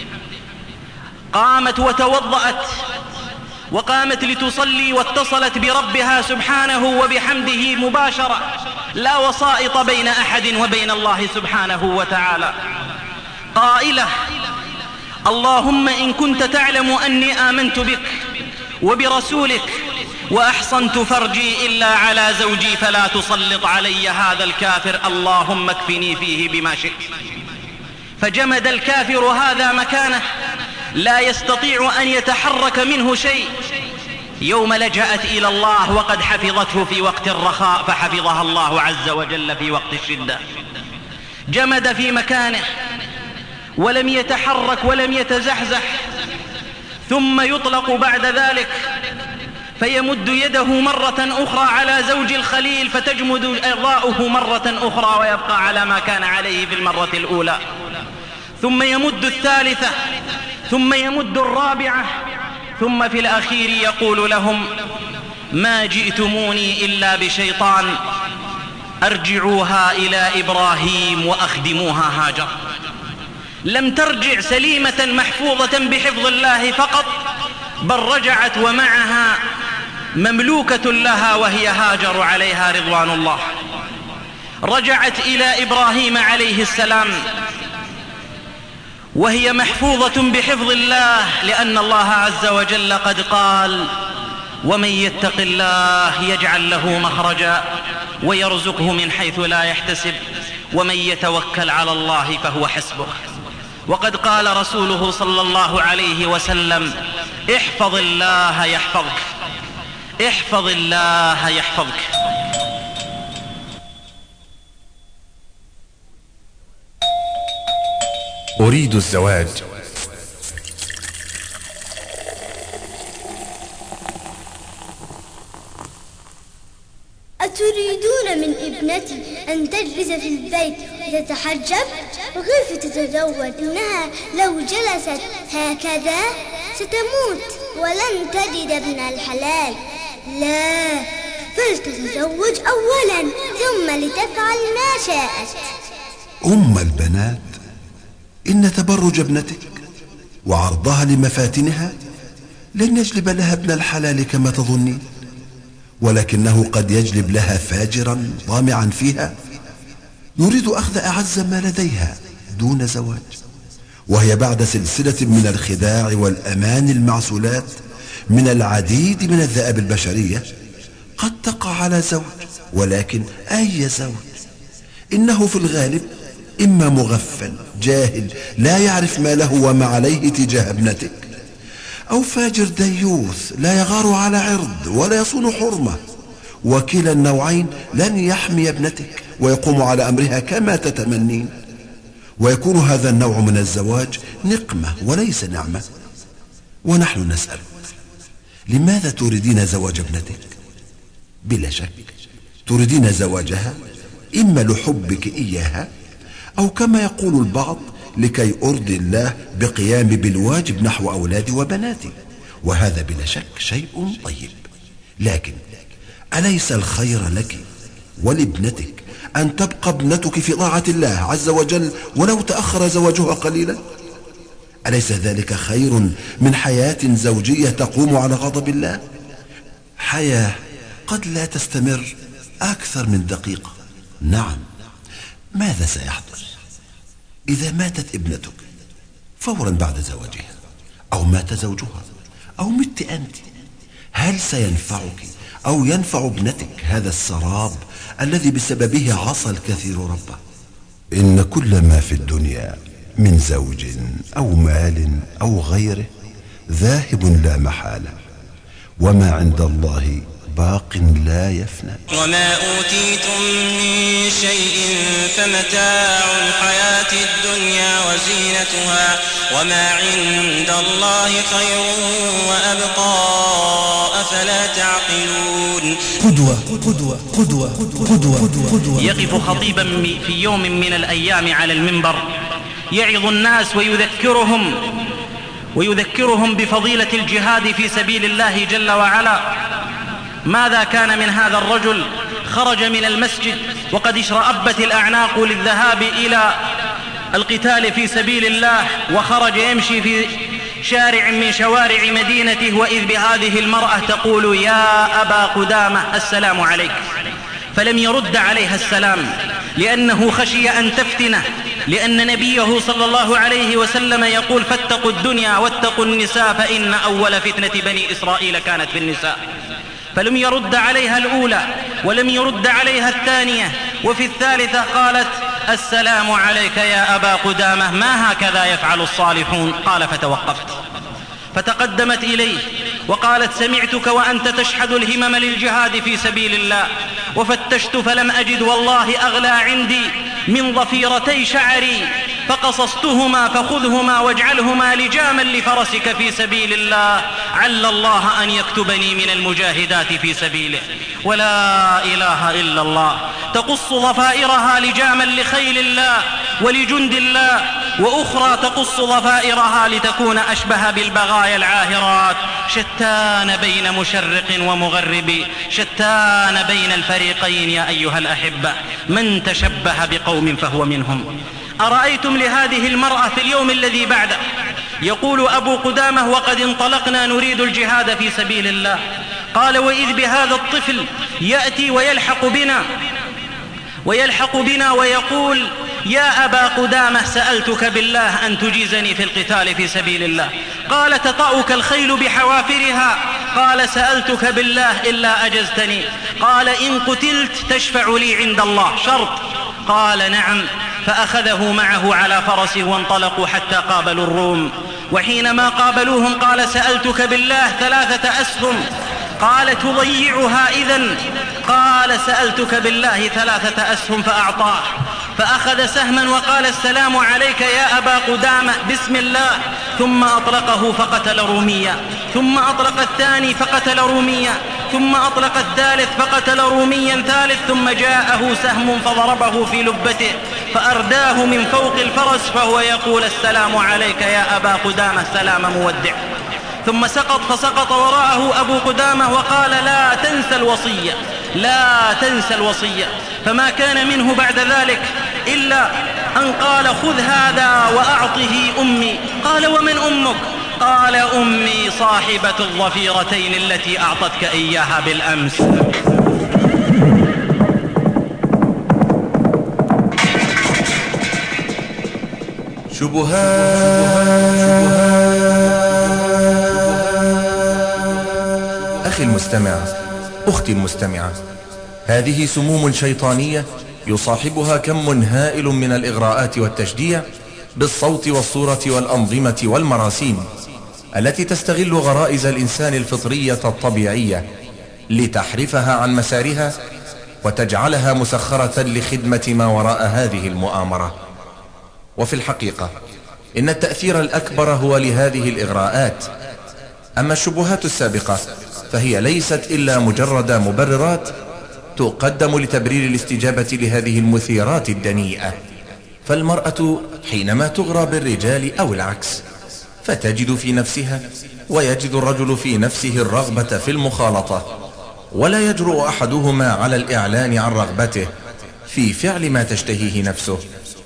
قامت وتوضأت وقامت لتصلي واتصلت بربها سبحانه وبحمده مباشرة، لا وسائط بين أحد وبين الله سبحانه وتعالى، قائلة: اللهم إن كنت تعلم أني آمنت بك وبرسولك وأحصنت فرجي إلا على زوجي فلا تسلط علي هذا الكافر، اللهم اكفني فيه بما شئت. فجمد الكافر هذا مكانه لا يستطيع أن يتحرك منه شيء يوم لجأت إلى الله وقد حفظته في وقت الرخاء فحفظها الله عز وجل في وقت الشدة. جمد في مكانه ولم يتحرك ولم يتزحزح، ثم يطلق بعد ذلك فيمد يده مرة أخرى على زوج الخليل فتجمد إرضاؤه مرة أخرى ويبقى على ما كان عليه في المرة الأولى، ثم يمد الثالثة، ثم يمد الرابعة، ثم في الأخير يقول لهم: ما جئتموني إلا بشيطان، أرجعوها إلى إبراهيم وأخدموها هاجر. لم ترجع سليمة محفوظة بحفظ الله فقط، بل رجعت ومعها مملوكة لها وهي هاجر عليها رضوان الله. رجعت إلى إبراهيم عليه السلام وهي محفوظة بحفظ الله، لأن الله عز وجل قد قال: ومن يتق الله يجعل له مخرجا ويرزقه من حيث لا يحتسب ومن يتوكل على الله فهو حسبه. وقد قال رسوله صلى الله عليه وسلم: احفظ الله يحفظك، احفظ الله يحفظك. أريد الزواج. أتريدون من ابنتي أن تجلس في البيت وتتحجب وكيف تتزوج؟ إنها لو جلست هكذا ستموت ولن تجد ابن الحلال. لا، فلتتزوج أولا ثم لتفعل ما شاءت. أم البنات، إن تبرج ابنتك وعرضها لمفاتنها لن يجلب لها ابن الحلال كما تظنين، ولكنه قد يجلب لها فاجرا طامعا فيها يريد أخذ أعز ما لديها دون زواج، وهي بعد سلسلة من الخداع والأمان المعسولات من العديد من الذئاب البشرية قد تقع على زوج. ولكن أي زوج؟ إنه في الغالب إما مغفل جاهل لا يعرف ما له وما عليه تجاه ابنتك، أو فاجر ديوث لا يغار على عرض ولا يصون حرمة، وكلا النوعين لن يحمي ابنتك ويقوم على أمرها كما تتمنين، ويكون هذا النوع من الزواج نقمة وليس نعمة. ونحن نسأل: لماذا تريدين زواج ابنتك؟ بلا شك تريدين زواجها إما لحبك إياها، أو كما يقول البعض لكي أرضي الله بقيام بالواجب نحو أولادي وبناتي، وهذا بلا شك شيء طيب. لكن أليس الخير لك ولابنتك أن تبقى ابنتك في طاعة الله عز وجل ولو تأخر زواجها قليلا؟ أليس ذلك خير من حياة زوجية تقوم على غضب الله؟ حياة قد لا تستمر أكثر من دقيقة. نعم، ماذا سيحدث إذا ماتت ابنتك فورا بعد زواجها، أو مات زوجها، أو مت أنت؟ هل سينفعك أو ينفع ابنتك هذا السراب الذي بسببه عصى الكثير ربه؟ إن كل ما في الدنيا من زوج أو مال أو غيره ذاهب لا محالة، وما عند الله باق لا يفنى. وما أوتيتم من شيء فمتاع الحياة الدنيا وزينتها، وما عند الله خير وأبقى، أفلا تعقلون. قدوة. يقف خطيبا في يوم من الأيام على المنبر يعظ الناس ويذكرهم بفضيلة الجهاد في سبيل الله جل وعلا. ماذا كان من هذا الرجل؟ خرج من المسجد وقد اشرأبت الأعناق للذهاب إلى القتال في سبيل الله، وخرج يمشي في شارع من شوارع مدينته، وإذ بهذه المرأة تقول: يا أبا قدامة السلام عليك. فلم يرد عليها السلام لأنه خشي أن تفتنه، لأن نبيه صلى الله عليه وسلم يقول: فاتقوا الدنيا واتقوا النساء فإن أول فتنة بني إسرائيل كانت في النساء. فلم يرد عليها الأولى ولم يرد عليها الثانية، وفي الثالثة قالت: السلام عليك يا أبا قدامة، ما هكذا يفعل الصالحون؟ قال: فتوقفت، فتقدمت إليه وقالت: سمعتك وأنت تشحذ الهمم للجهاد في سبيل الله، وفتشت فلم أجد والله أغلى عندي من ضفيرتي شعري فقصصتهما فخذهما واجعلهما لجاما لفرسك في سبيل الله، عل الله أن يكتبني من المجاهدات في سبيله. ولا إله إلا الله تقص ضفائرها لجاما لخيل الله ولجند الله، وأخرى تقص ضفائرها لتكون أشبه بالبغايا العاهرات. شتان بين مشرق ومغرب، شتان بين الفريقين يا أيها الأحبة، من تشبه بقوم فهو منهم. أرأيتم لهذه المرأة في اليوم الذي بعده، يقول أبو قدامة: وقد انطلقنا نريد الجهاد في سبيل الله، قال: وإذ بهذا الطفل يأتي ويلحق بنا ويقول: يا أبا قدامة سألتك بالله أن تجيزني في القتال في سبيل الله. قال: تطأك الخيل بحوافرها. قال: سألتك بالله إلا أجزتني. قال: إن قتلت تشفع لي عند الله، شرط. قال: نعم. فأخذه معه على فرسه وانطلقوا حتى قابلوا الروم، وحينما قابلوهم قال: سألتك بالله 3 أسهم. قال: تضيعها إذن؟ قال: سألتك بالله 3 أسهم فأعطاه. فأخذ سهما وقال: السلام عليك يا أبا قدامة بسم الله، ثم أطلقه فقتل روميا، ثم أطلق الثاني فقتل روميا، ثم أطلق الثالث فقتل روميا ثالث، ثم جاءه سهم فضربه في لبته فأرداه من فوق الفرس فهو يقول: السلام عليك يا أبا قدامة سلام مودع. ثم فسقط وراءه أبو قدامة وقال: لا تنسى الوصية، لا تنسى الوصية. فما كان منه بعد ذلك إلا أن قال: خذ هذا وأعطه أمي. قال: ومن أمك؟ قال: أمي صاحبة الضفيرتين التي أعطتك إياها بالأمس. أخي المستمع، أختي المستمعة، هذه سموم شيطانية يصاحبها كم هائل من الإغراءات والتشجيع بالصوت والصورة والأنظمة والمراسيم التي تستغل غرائز الإنسان الفطرية الطبيعية لتحرفها عن مسارها وتجعلها مسخرة لخدمة ما وراء هذه المؤامرة. وفي الحقيقة إن التأثير الأكبر هو لهذه الإغراءات. أما الشبهات السابقة فهي ليست إلا مجرد مبررات تقدم لتبرير الاستجابة لهذه المثيرات الدنيئة. فالمرأة حينما تغرى بالرجال أو العكس فتجد في نفسها ويجد الرجل في نفسه الرغبة في المخالطة، ولا يجرؤ أحدهما على الإعلان عن رغبته في فعل ما تشتهيه نفسه.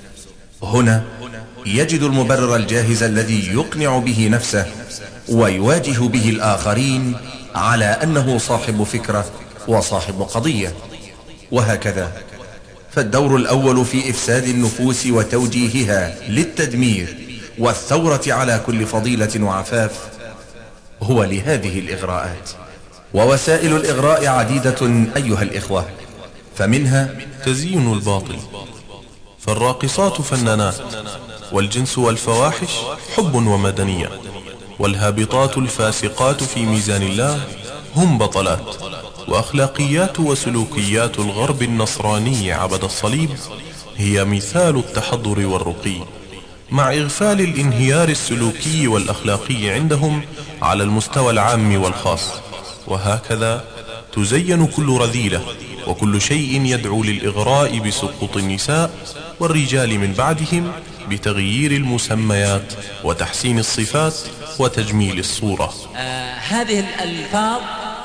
هنا يجد المبرر الجاهز الذي يقنع به نفسه ويواجه به الآخرين على أنه صاحب فكرة وصاحب قضية. وهكذا فالدور الأول في إفساد النفوس وتوجيهها للتدمير والثورة على كل فضيلة وعفاف هو لهذه الإغراءات. ووسائل الإغراء عديدة أيها الإخوة، فمنها تزيين الباطل، فالراقصات فنانات، والجنس والفواحش حب ومدنية، والهابطات الفاسقات في ميزان الله هم بطلات، وأخلاقيات وسلوكيات الغرب النصراني عبد الصليب هي مثال التحضر والرقي، مع إغفال الانهيار السلوكي والأخلاقي عندهم على المستوى العام والخاص. وهكذا تزين كل رذيلة وكل شيء يدعو للإغراء بسقوط النساء والرجال من بعدهم بتغيير المسميات وتحسين الصفات وتجميل الصورة. هذه الألفاظ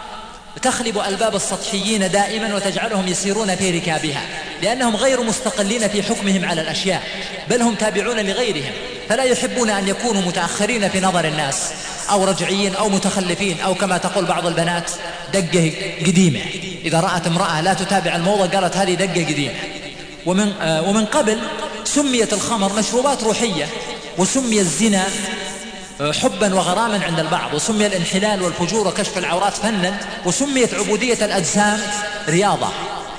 تخلب ألباب السطحيين دائما وتجعلهم يسيرون في ركابها، لأنهم غير مستقلين في حكمهم على الأشياء، بل هم تابعون لغيرهم، فلا يحبون أن يكونوا متأخرين في نظر الناس أو رجعيين أو متخلفين، أو كما تقول بعض البنات دقة قديمة. إذا رأت امرأة لا تتابع الموضة قالت هذه دقة قديمة. ومن قبل سميت الخمر مشروبات روحية، وسمي الزنا حبا وغراما عند البعض، وسمي الانحلال والفجور وكشف العورات فنا، وسميت عبودية الأجسام رياضة.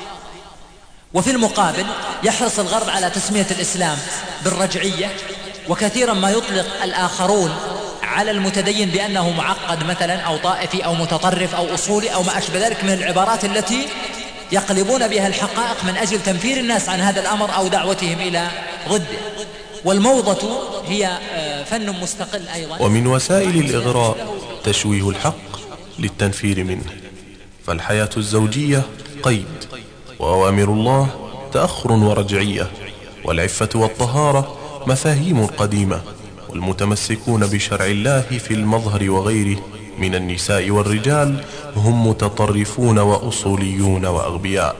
وفي المقابل يحرص الغرب على تسمية الإسلام بالرجعية، وكثيرا ما يطلق الآخرون على المتدين بأنه معقد مثلا أو طائفي أو متطرف أو أصولي أو ما أشبه ذلك من العبارات التي يقلبون بها الحقائق من أجل تنفير الناس عن هذا الأمر أو دعوتهم إلى ضده. والموضة هي فن مستقل أيضا. ومن وسائل الإغراء تشويه الحق للتنفير منه، فالحياة الزوجية قيد، وأوامر الله تأخر ورجعية، والعفة والطهارة مفاهيم قديمة، والمتمسكون بشرع الله في المظهر وغيره من النساء والرجال هم متطرفون وأصوليون وأغبياء.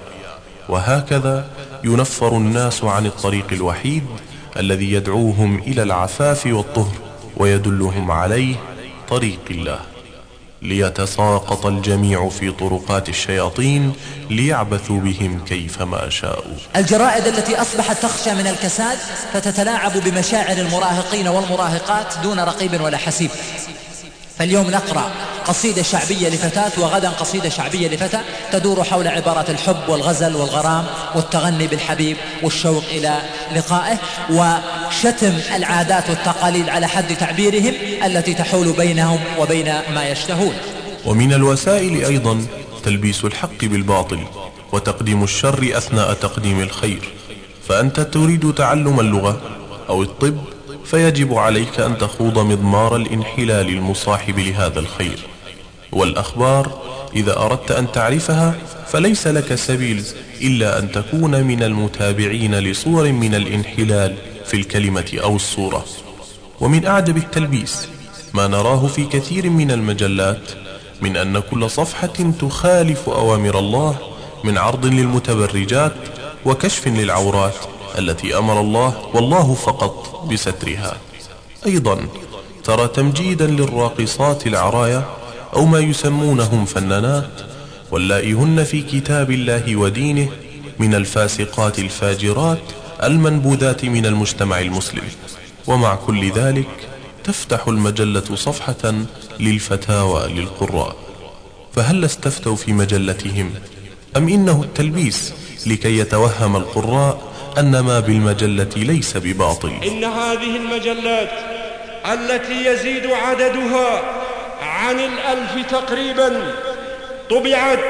وهكذا ينفر الناس عن الطريق الوحيد الذي يدعوهم إلى العفاف والطهر ويدلهم عليه، طريق الله، ليتساقط الجميع في طرقات الشياطين ليعبثوا بهم كيفما شاءوا. الجرائد التي أصبحت تخشى من الكساد فتتلاعب بمشاعر المراهقين والمراهقات دون رقيب ولا حسيب. فاليوم نقرأ قصيدة شعبية لفتاة، وغدا قصيدة شعبية لفتى تدور حول عبارات الحب والغزل والغرام والتغني بالحبيب والشوق إلى لقائه، وشتم العادات والتقاليد على حد تعبيرهم التي تحول بينهم وبين ما يشتهون. ومن الوسائل أيضا تلبيس الحق بالباطل وتقديم الشر أثناء تقديم الخير. فأنت تريد تعلم اللغة أو الطب، فيجب عليك أن تخوض مضمار الانحلال المصاحب لهذا الخير. والأخبار إذا أردت أن تعرفها فليس لك سبيل إلا أن تكون من المتابعين لصور من الانحلال في الكلمة أو الصورة. ومن أعجب التلبيس ما نراه في كثير من المجلات من أن كل صفحة تخالف أوامر الله، من عرض للمتبرجات وكشف للعورات التي أمر الله والله فقط بسترها. أيضا ترى تمجيدا للراقصات العرايا أو ما يسمونهم فنانات، واللائي هن في كتاب الله ودينه من الفاسقات الفاجرات المنبوذات من المجتمع المسلم. ومع كل ذلك تفتح المجلة صفحة للفتاوى للقراء، فهل استفتوا في مجلتهم أم إنه التلبيس لكي يتوهم القراء أن ما بالمجلة ليس بباطل؟ إن هذه المجلات التي يزيد عددها عن 1000 تقريبا طبعت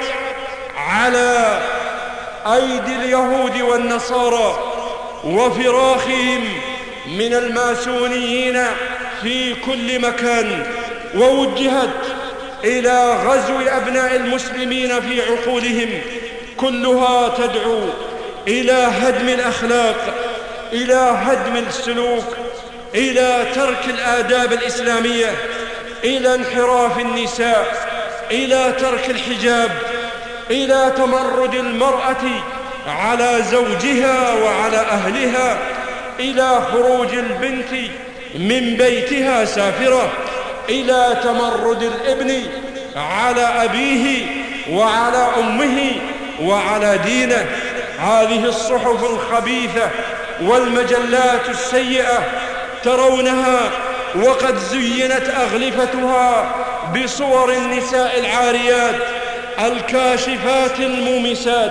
على أيدي اليهود والنصارى وفراخهم من الماسونيين في كل مكان، ووجهت إلى غزو أبناء المسلمين في عقولهم، كلها تدعو إلى هدم الأخلاق، إلى هدم السلوك، إلى ترك الآداب الإسلامية، إلى انحراف النساء، إلى ترك الحجاب، إلى تمرد المرأة على زوجها وعلى أهلها، إلى خروج البنت من بيتها سافرة، إلى تمرد الابن على أبيه وعلى أمه وعلى دينه. هذه الصحف الخبيثة والمجلات السيئة ترونها وقد زينت أغلفتها بصور النساء العاريات الكاشفات المومسات،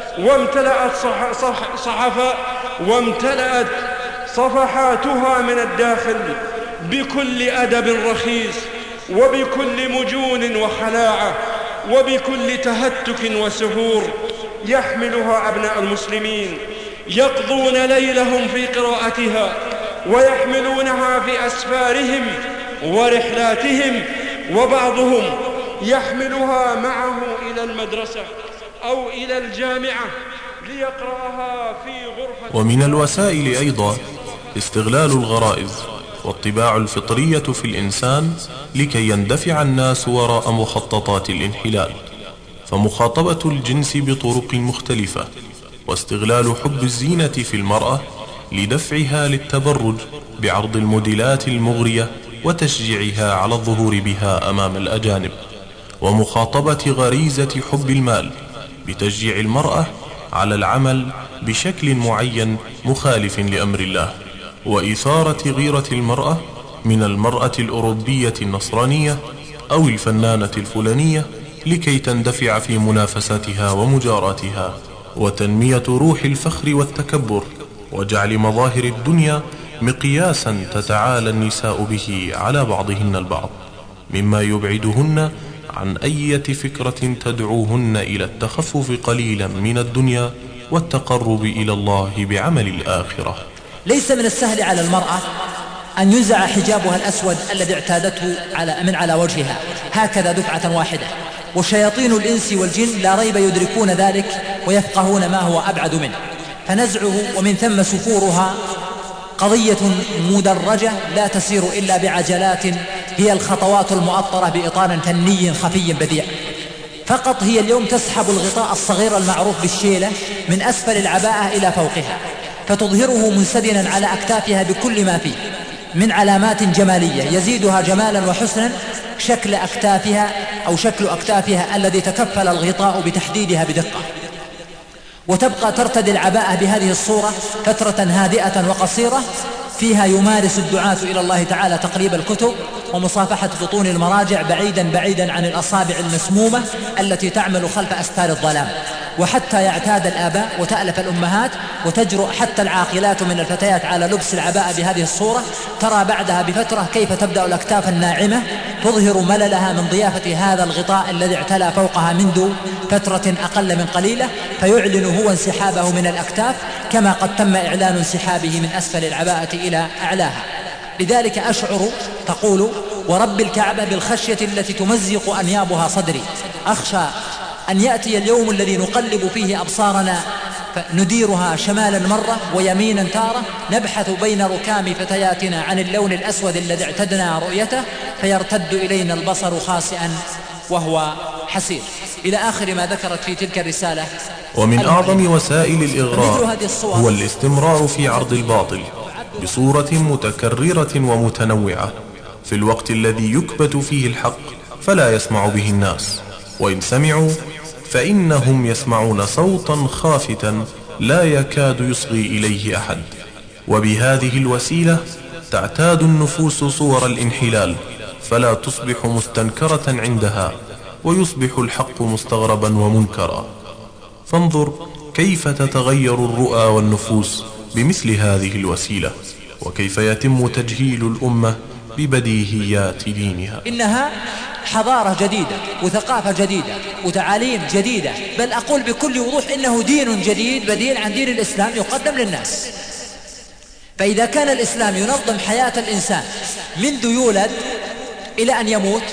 وامتلأت صفحاتها من الداخل بكل أدب رخيص، وبكل مجون وخلاعة، وبكل تهتك وسفور يحملها أبناء المسلمين، يقضون ليلهم في قراءتها ويحملونها في أسفارهم ورحلاتهم، وبعضهم يحملها معه إلى المدرسة أو إلى الجامعة ليقرأها في غرفة. ومن الوسائل أيضا استغلال الغرائز والطباع الفطرية في الإنسان لكي يندفع الناس وراء مخططات الانحلال، فمخاطبة الجنس بطرق مختلفة، واستغلال حب الزينة في المرأة لدفعها للتبرج بعرض الموديلات المغرية وتشجيعها على الظهور بها أمام الأجانب، ومخاطبة غريزة حب المال بتشجيع المرأة على العمل بشكل معين مخالف لأمر الله، وإثارة غيرة المرأة من المرأة الأوروبية النصرانية أو الفنانة الفلانية لكي تندفع في منافساتها ومجاراتها، وتنمية روح الفخر والتكبر، وجعل مظاهر الدنيا مقياسا تتعالى النساء به على بعضهن البعض، مما يبعدهن عن أي فكرة تدعوهن إلى التخفف قليلا من الدنيا والتقرب إلى الله بعمل الآخرة. ليس من السهل على المرأة أن ينزع حجابها الأسود الذي اعتادته من على وجهها هكذا دفعة واحدة، وشياطين الإنس والجن لا ريب يدركون ذلك ويفقهون ما هو أبعد منه، فنزعه ومن ثم سفورها قضية مدرجة لا تسير إلا بعجلات هي الخطوات المؤطرة بإطار فني خفي بديع. فقط هي اليوم تسحب الغطاء الصغير المعروف بالشيلة من أسفل العباءة إلى فوقها، فتظهره منسدلا على أكتافها بكل ما فيه من علامات جمالية يزيدها جمالا وحسنا شكل أكتافها الذي تكفل الغطاء بتحديدها بدقة. وتبقى ترتدي العباءة بهذه الصورة فترة هادئة وقصيرة فيها يمارس الدعاة إلى الله تعالى تقريب الكتب ومصافحة بطون المراجع بعيدا عن الأصابع المسمومة التي تعمل خلف أستار الظلام، وحتى يعتاد الآباء وتألف الأمهات وتجرؤ حتى العاقلات من الفتيات على لبس العباءة بهذه الصورة، ترى بعدها بفترة كيف تبدأ الأكتاف الناعمة تظهر مللها من ضيافة هذا الغطاء الذي اعتلى فوقها منذ فترة أقل من قليلة، فيعلن هو انسحابه من الأكتاف كما قد تم إعلان انسحابه من أسفل العباءة إلى أعلاها. لذلك أشعر تقول ورب الكعبة بالخشية التي تمزق أنيابها صدري، أخشى أن يأتي اليوم الذي نقلب فيه أبصارنا فنديرها شمالا مرة ويمينا تارة، نبحث بين ركام فتياتنا عن اللون الأسود الذي اعتدنا رؤيته فيرتد إلينا البصر خاسئا وهو حسير، إلى آخر ما ذكرت في تلك الرسالة. ومن أعظم وسائل الإغراء هو الاستمرار في عرض الباطل بصورة متكررة ومتنوعة في الوقت الذي يكبت فيه الحق فلا يسمع به الناس، وإن سمعوا فإنهم يسمعون صوتا خافتا لا يكاد يصغي إليه أحد. وبهذه الوسيلة تعتاد النفوس صور الانحلال فلا تصبح مستنكرة عندها، ويصبح الحق مستغربا ومنكرا. فانظر كيف تتغير الرؤى والنفوس بمثل هذه الوسيلة، وكيف يتم تجهيل الأمة ببديهيات دينها. إنها حضارة جديدة وثقافة جديدة وتعاليم جديدة، بل أقول بكل وضوح إنه دين جديد بديل عن دين الإسلام يقدم للناس. فإذا كان الإسلام ينظم حياة الإنسان منذ يولد إلى أن يموت،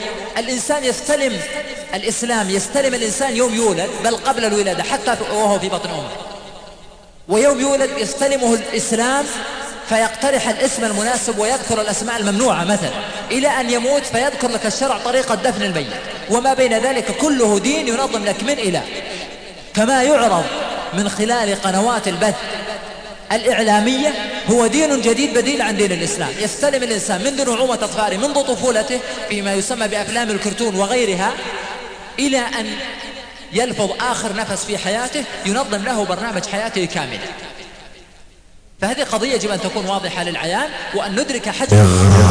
الإسلام يستلم الإنسان يوم يولد بل قبل الولادة حتى وهو في بطن أمه، ويوم يولد يستلمه الإسلام فيقترح الاسم المناسب ويذكر الأسماء الممنوعة مثلا، إلى أن يموت فيذكر لك الشرع طريقة دفن الميت، وما بين ذلك كله دين ينظم لك من إلى. فما يعرض من خلال قنوات البث الإعلامية هو دين جديد بديل عن دين الإسلام، يستلم الإنسان منذ نعومة أطفاله منذ طفولته فيما يسمى بأفلام الكرتون وغيرها إلى أن يلفظ آخر نفس في حياته، ينظم له برنامج حياته كاملا. فهذه قضية يجب أن تكون واضحة للعيان، وأن ندرك حجم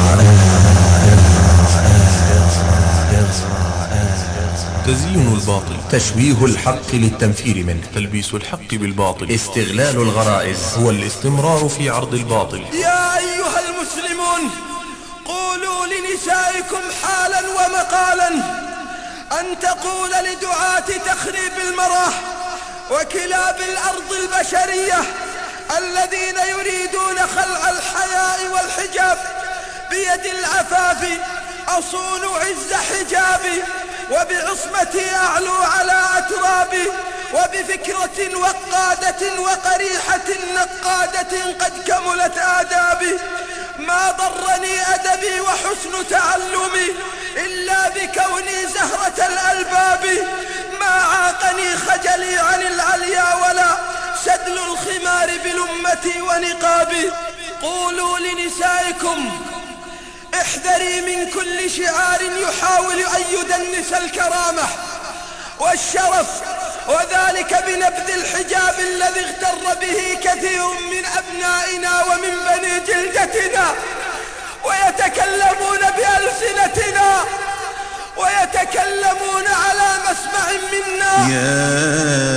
تزيين الباطل، تشويه الحق للتنفير منه، تلبيس الحق بالباطل، استغلال الغرائز، هو الاستمرار في عرض الباطل. يا أيها المسلمون، قولوا لنسائكم حالا ومقالا أن تقول لدعاة تخريب المرأة وكلاب الأرض البشرية الذين يريدون خلع الحياء والحجاب بيد العفاف أصون عز حجابي، وبعصمتي أعلو على أترابي، وبفكرة وقادة وقريحة نقادة قد كملت آدابي. ما ضرني أدبي وحسن تعلمي إلا بكوني زهرة الألباب، ما عاقني خجلي عن العليا ولا سدل الخمار بلمتي ونقابي. قولوا لنسائكم احذري من كل شعار يحاول أن يدنس الكرامة والشرف، وذلك بنبذ الحجاب الذي اغتر به كثير من أبنائنا ومن بني جلدتنا، ويتكلمون بألسنتنا ويتكلمون على مسمع منا. يا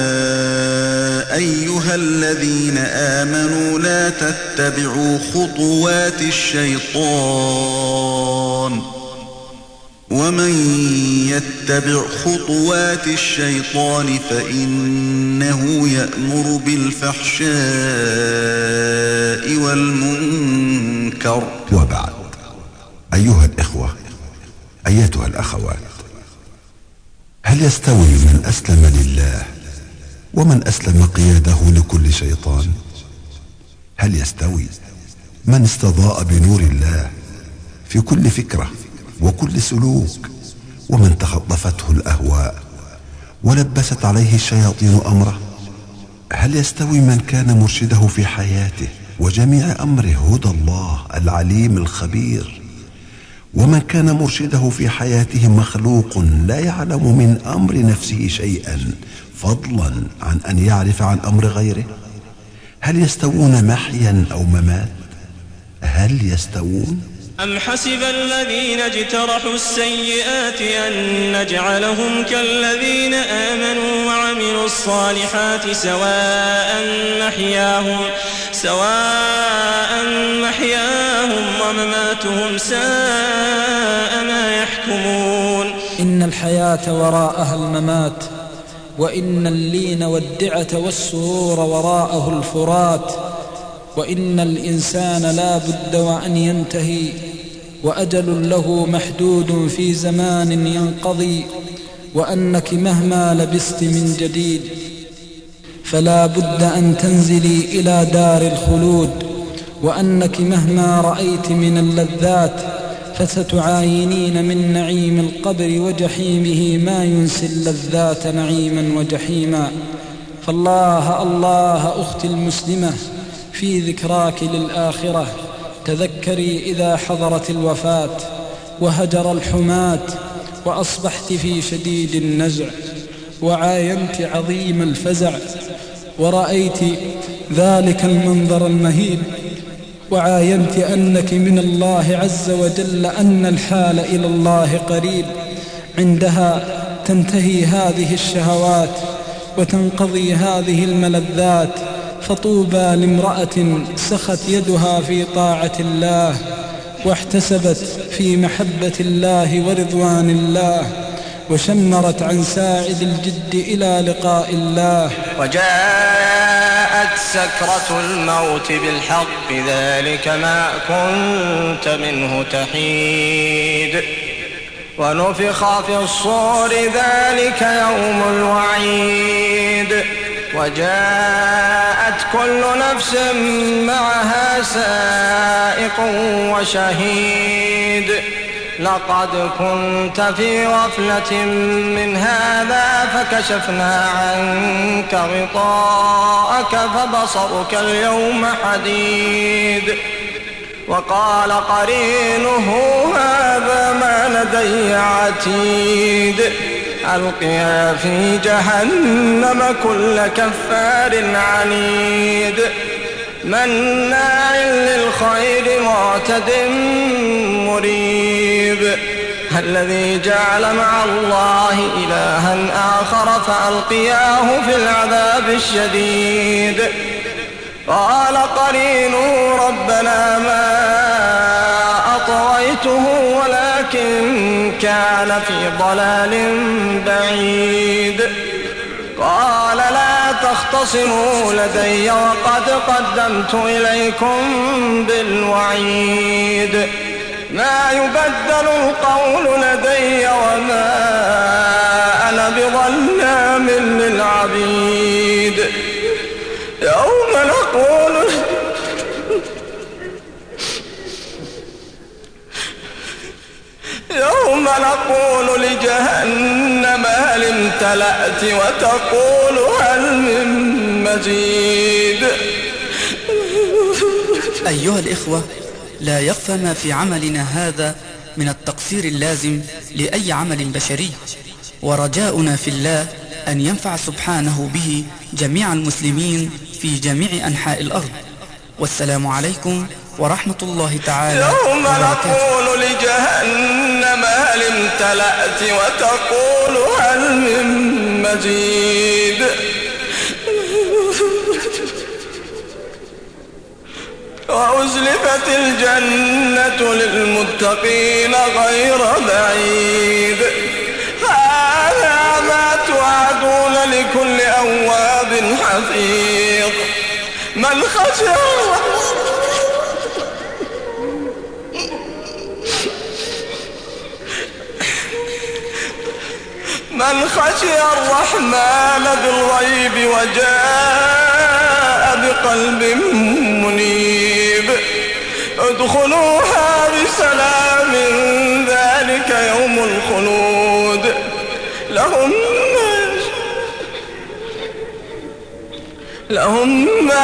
أيها الذين آمنوا لا تتبعوا خطوات الشيطان، ومن ومن يتبع خطوات الشيطان فإنه يأمر بالفحشاء والمنكر. وبعد، أيها الإخوة، أيتها الأخوات، هل يستوي من أسلم لله ومن أسلم قياده لكل شيطان؟ هل يستوي من استضاء بنور الله في كل فكرة وكل سلوك، ومن تخطفته الأهواء ولبست عليه الشياطين أمره؟ هل يستوي من كان مرشده في حياته وجميع أمره هدى الله العليم الخبير، ومن كان مرشده في حياته مخلوق لا يعلم من أمر نفسه شيئا فضلا عن أن يعرف عن أمر غيره؟ هل يستوون محيا أو ممات؟ هل يستوون؟ أم حسب الذين اجترحوا السيئات أن نجعلهم كالذين آمنوا وعملوا الصالحات سواء محياهم ومماتهم ساء ما يحكمون. إن الحياة وراءها الممات، وإن اللين والدعة والسرور وراءه الفرات، وإن الإنسان لا بد وأن ينتهي، وأجل له محدود في زمان ينقضي، وأنك مهما لبست من جديد فلا بد أن تنزلي إلى دار الخلود، وأنك مهما رأيت من اللذات فستعاينين من نعيم القبر وجحيمه ما ينسي اللذات نعيما وجحيما. فالله الله أختي المسلمة، في ذكراك للآخرة تذكري إذا حضرت الوفاة وهجر الحماة وأصبحت في شديد النزع وعاينت عظيم الفزع ورأيت ذلك المنظر المهيب، وعاينت أنك من الله عز وجل أن الحال إلى الله قريب. عندها تنتهي هذه الشهوات وتنقضي هذه الملذات. فطوبى لامرأة سخت يدها في طاعة الله واحتسبت في محبة الله ورضوان الله، وشمرت عن ساعد الجد إلى لقاء الله. وجاءت سكرة الموت بالحق ذلك ما كنت منه تحيد، ونفخ في الصور ذلك يوم الوعيد، وجاءت كل نفس معها سائق وشهيد. لقد كنت في غفلة من هذا فكشفنا عنك غطاءك فبصرك اليوم حديد. وقال قرينه هذا ما لدي عتيد. ألقيا في جهنم كل كفار عنيد، مناع للخير معتد مريب. الذي جعل مع الله إلها آخر فألقياه في العذاب الشديد. قال قرينه ربنا ما أطغيته ولكن كان في ضلال بعيد. قال لا تختصموا لدي وقد قدمت إليكم بالوعيد. ما يبدل القول لدي وما أنا بظلام للعبيد. يوم نقول لجهنم هل امتلأت وتقول هل من مزيد. أيها الإخوة، لا يخفى ما في عملنا هذا من التقصير اللازم لأي عمل بشري، ورجاؤنا في الله أن ينفع سبحانه به جميع المسلمين في جميع أنحاء الأرض. والسلام عليكم ورحمة الله تعالى يوم نقول لجهنم هل امتلأت وتقول هل من مزيد. وأزلفت الجنة للمتقين غير بعيد. هذا ما توعدون لكل أواب حفيظ. من خشي الرحمن بالغيب وجاء بقلب منيب ادخلوها بسلام ذلك يوم الخلود. لهم ما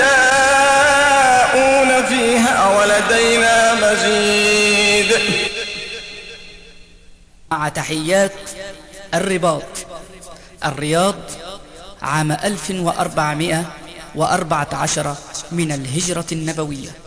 يشاءون فيها ولدينا مزيد. مع تحيات الرباط، الرياض، عام 1414 من الهجرة النبوية.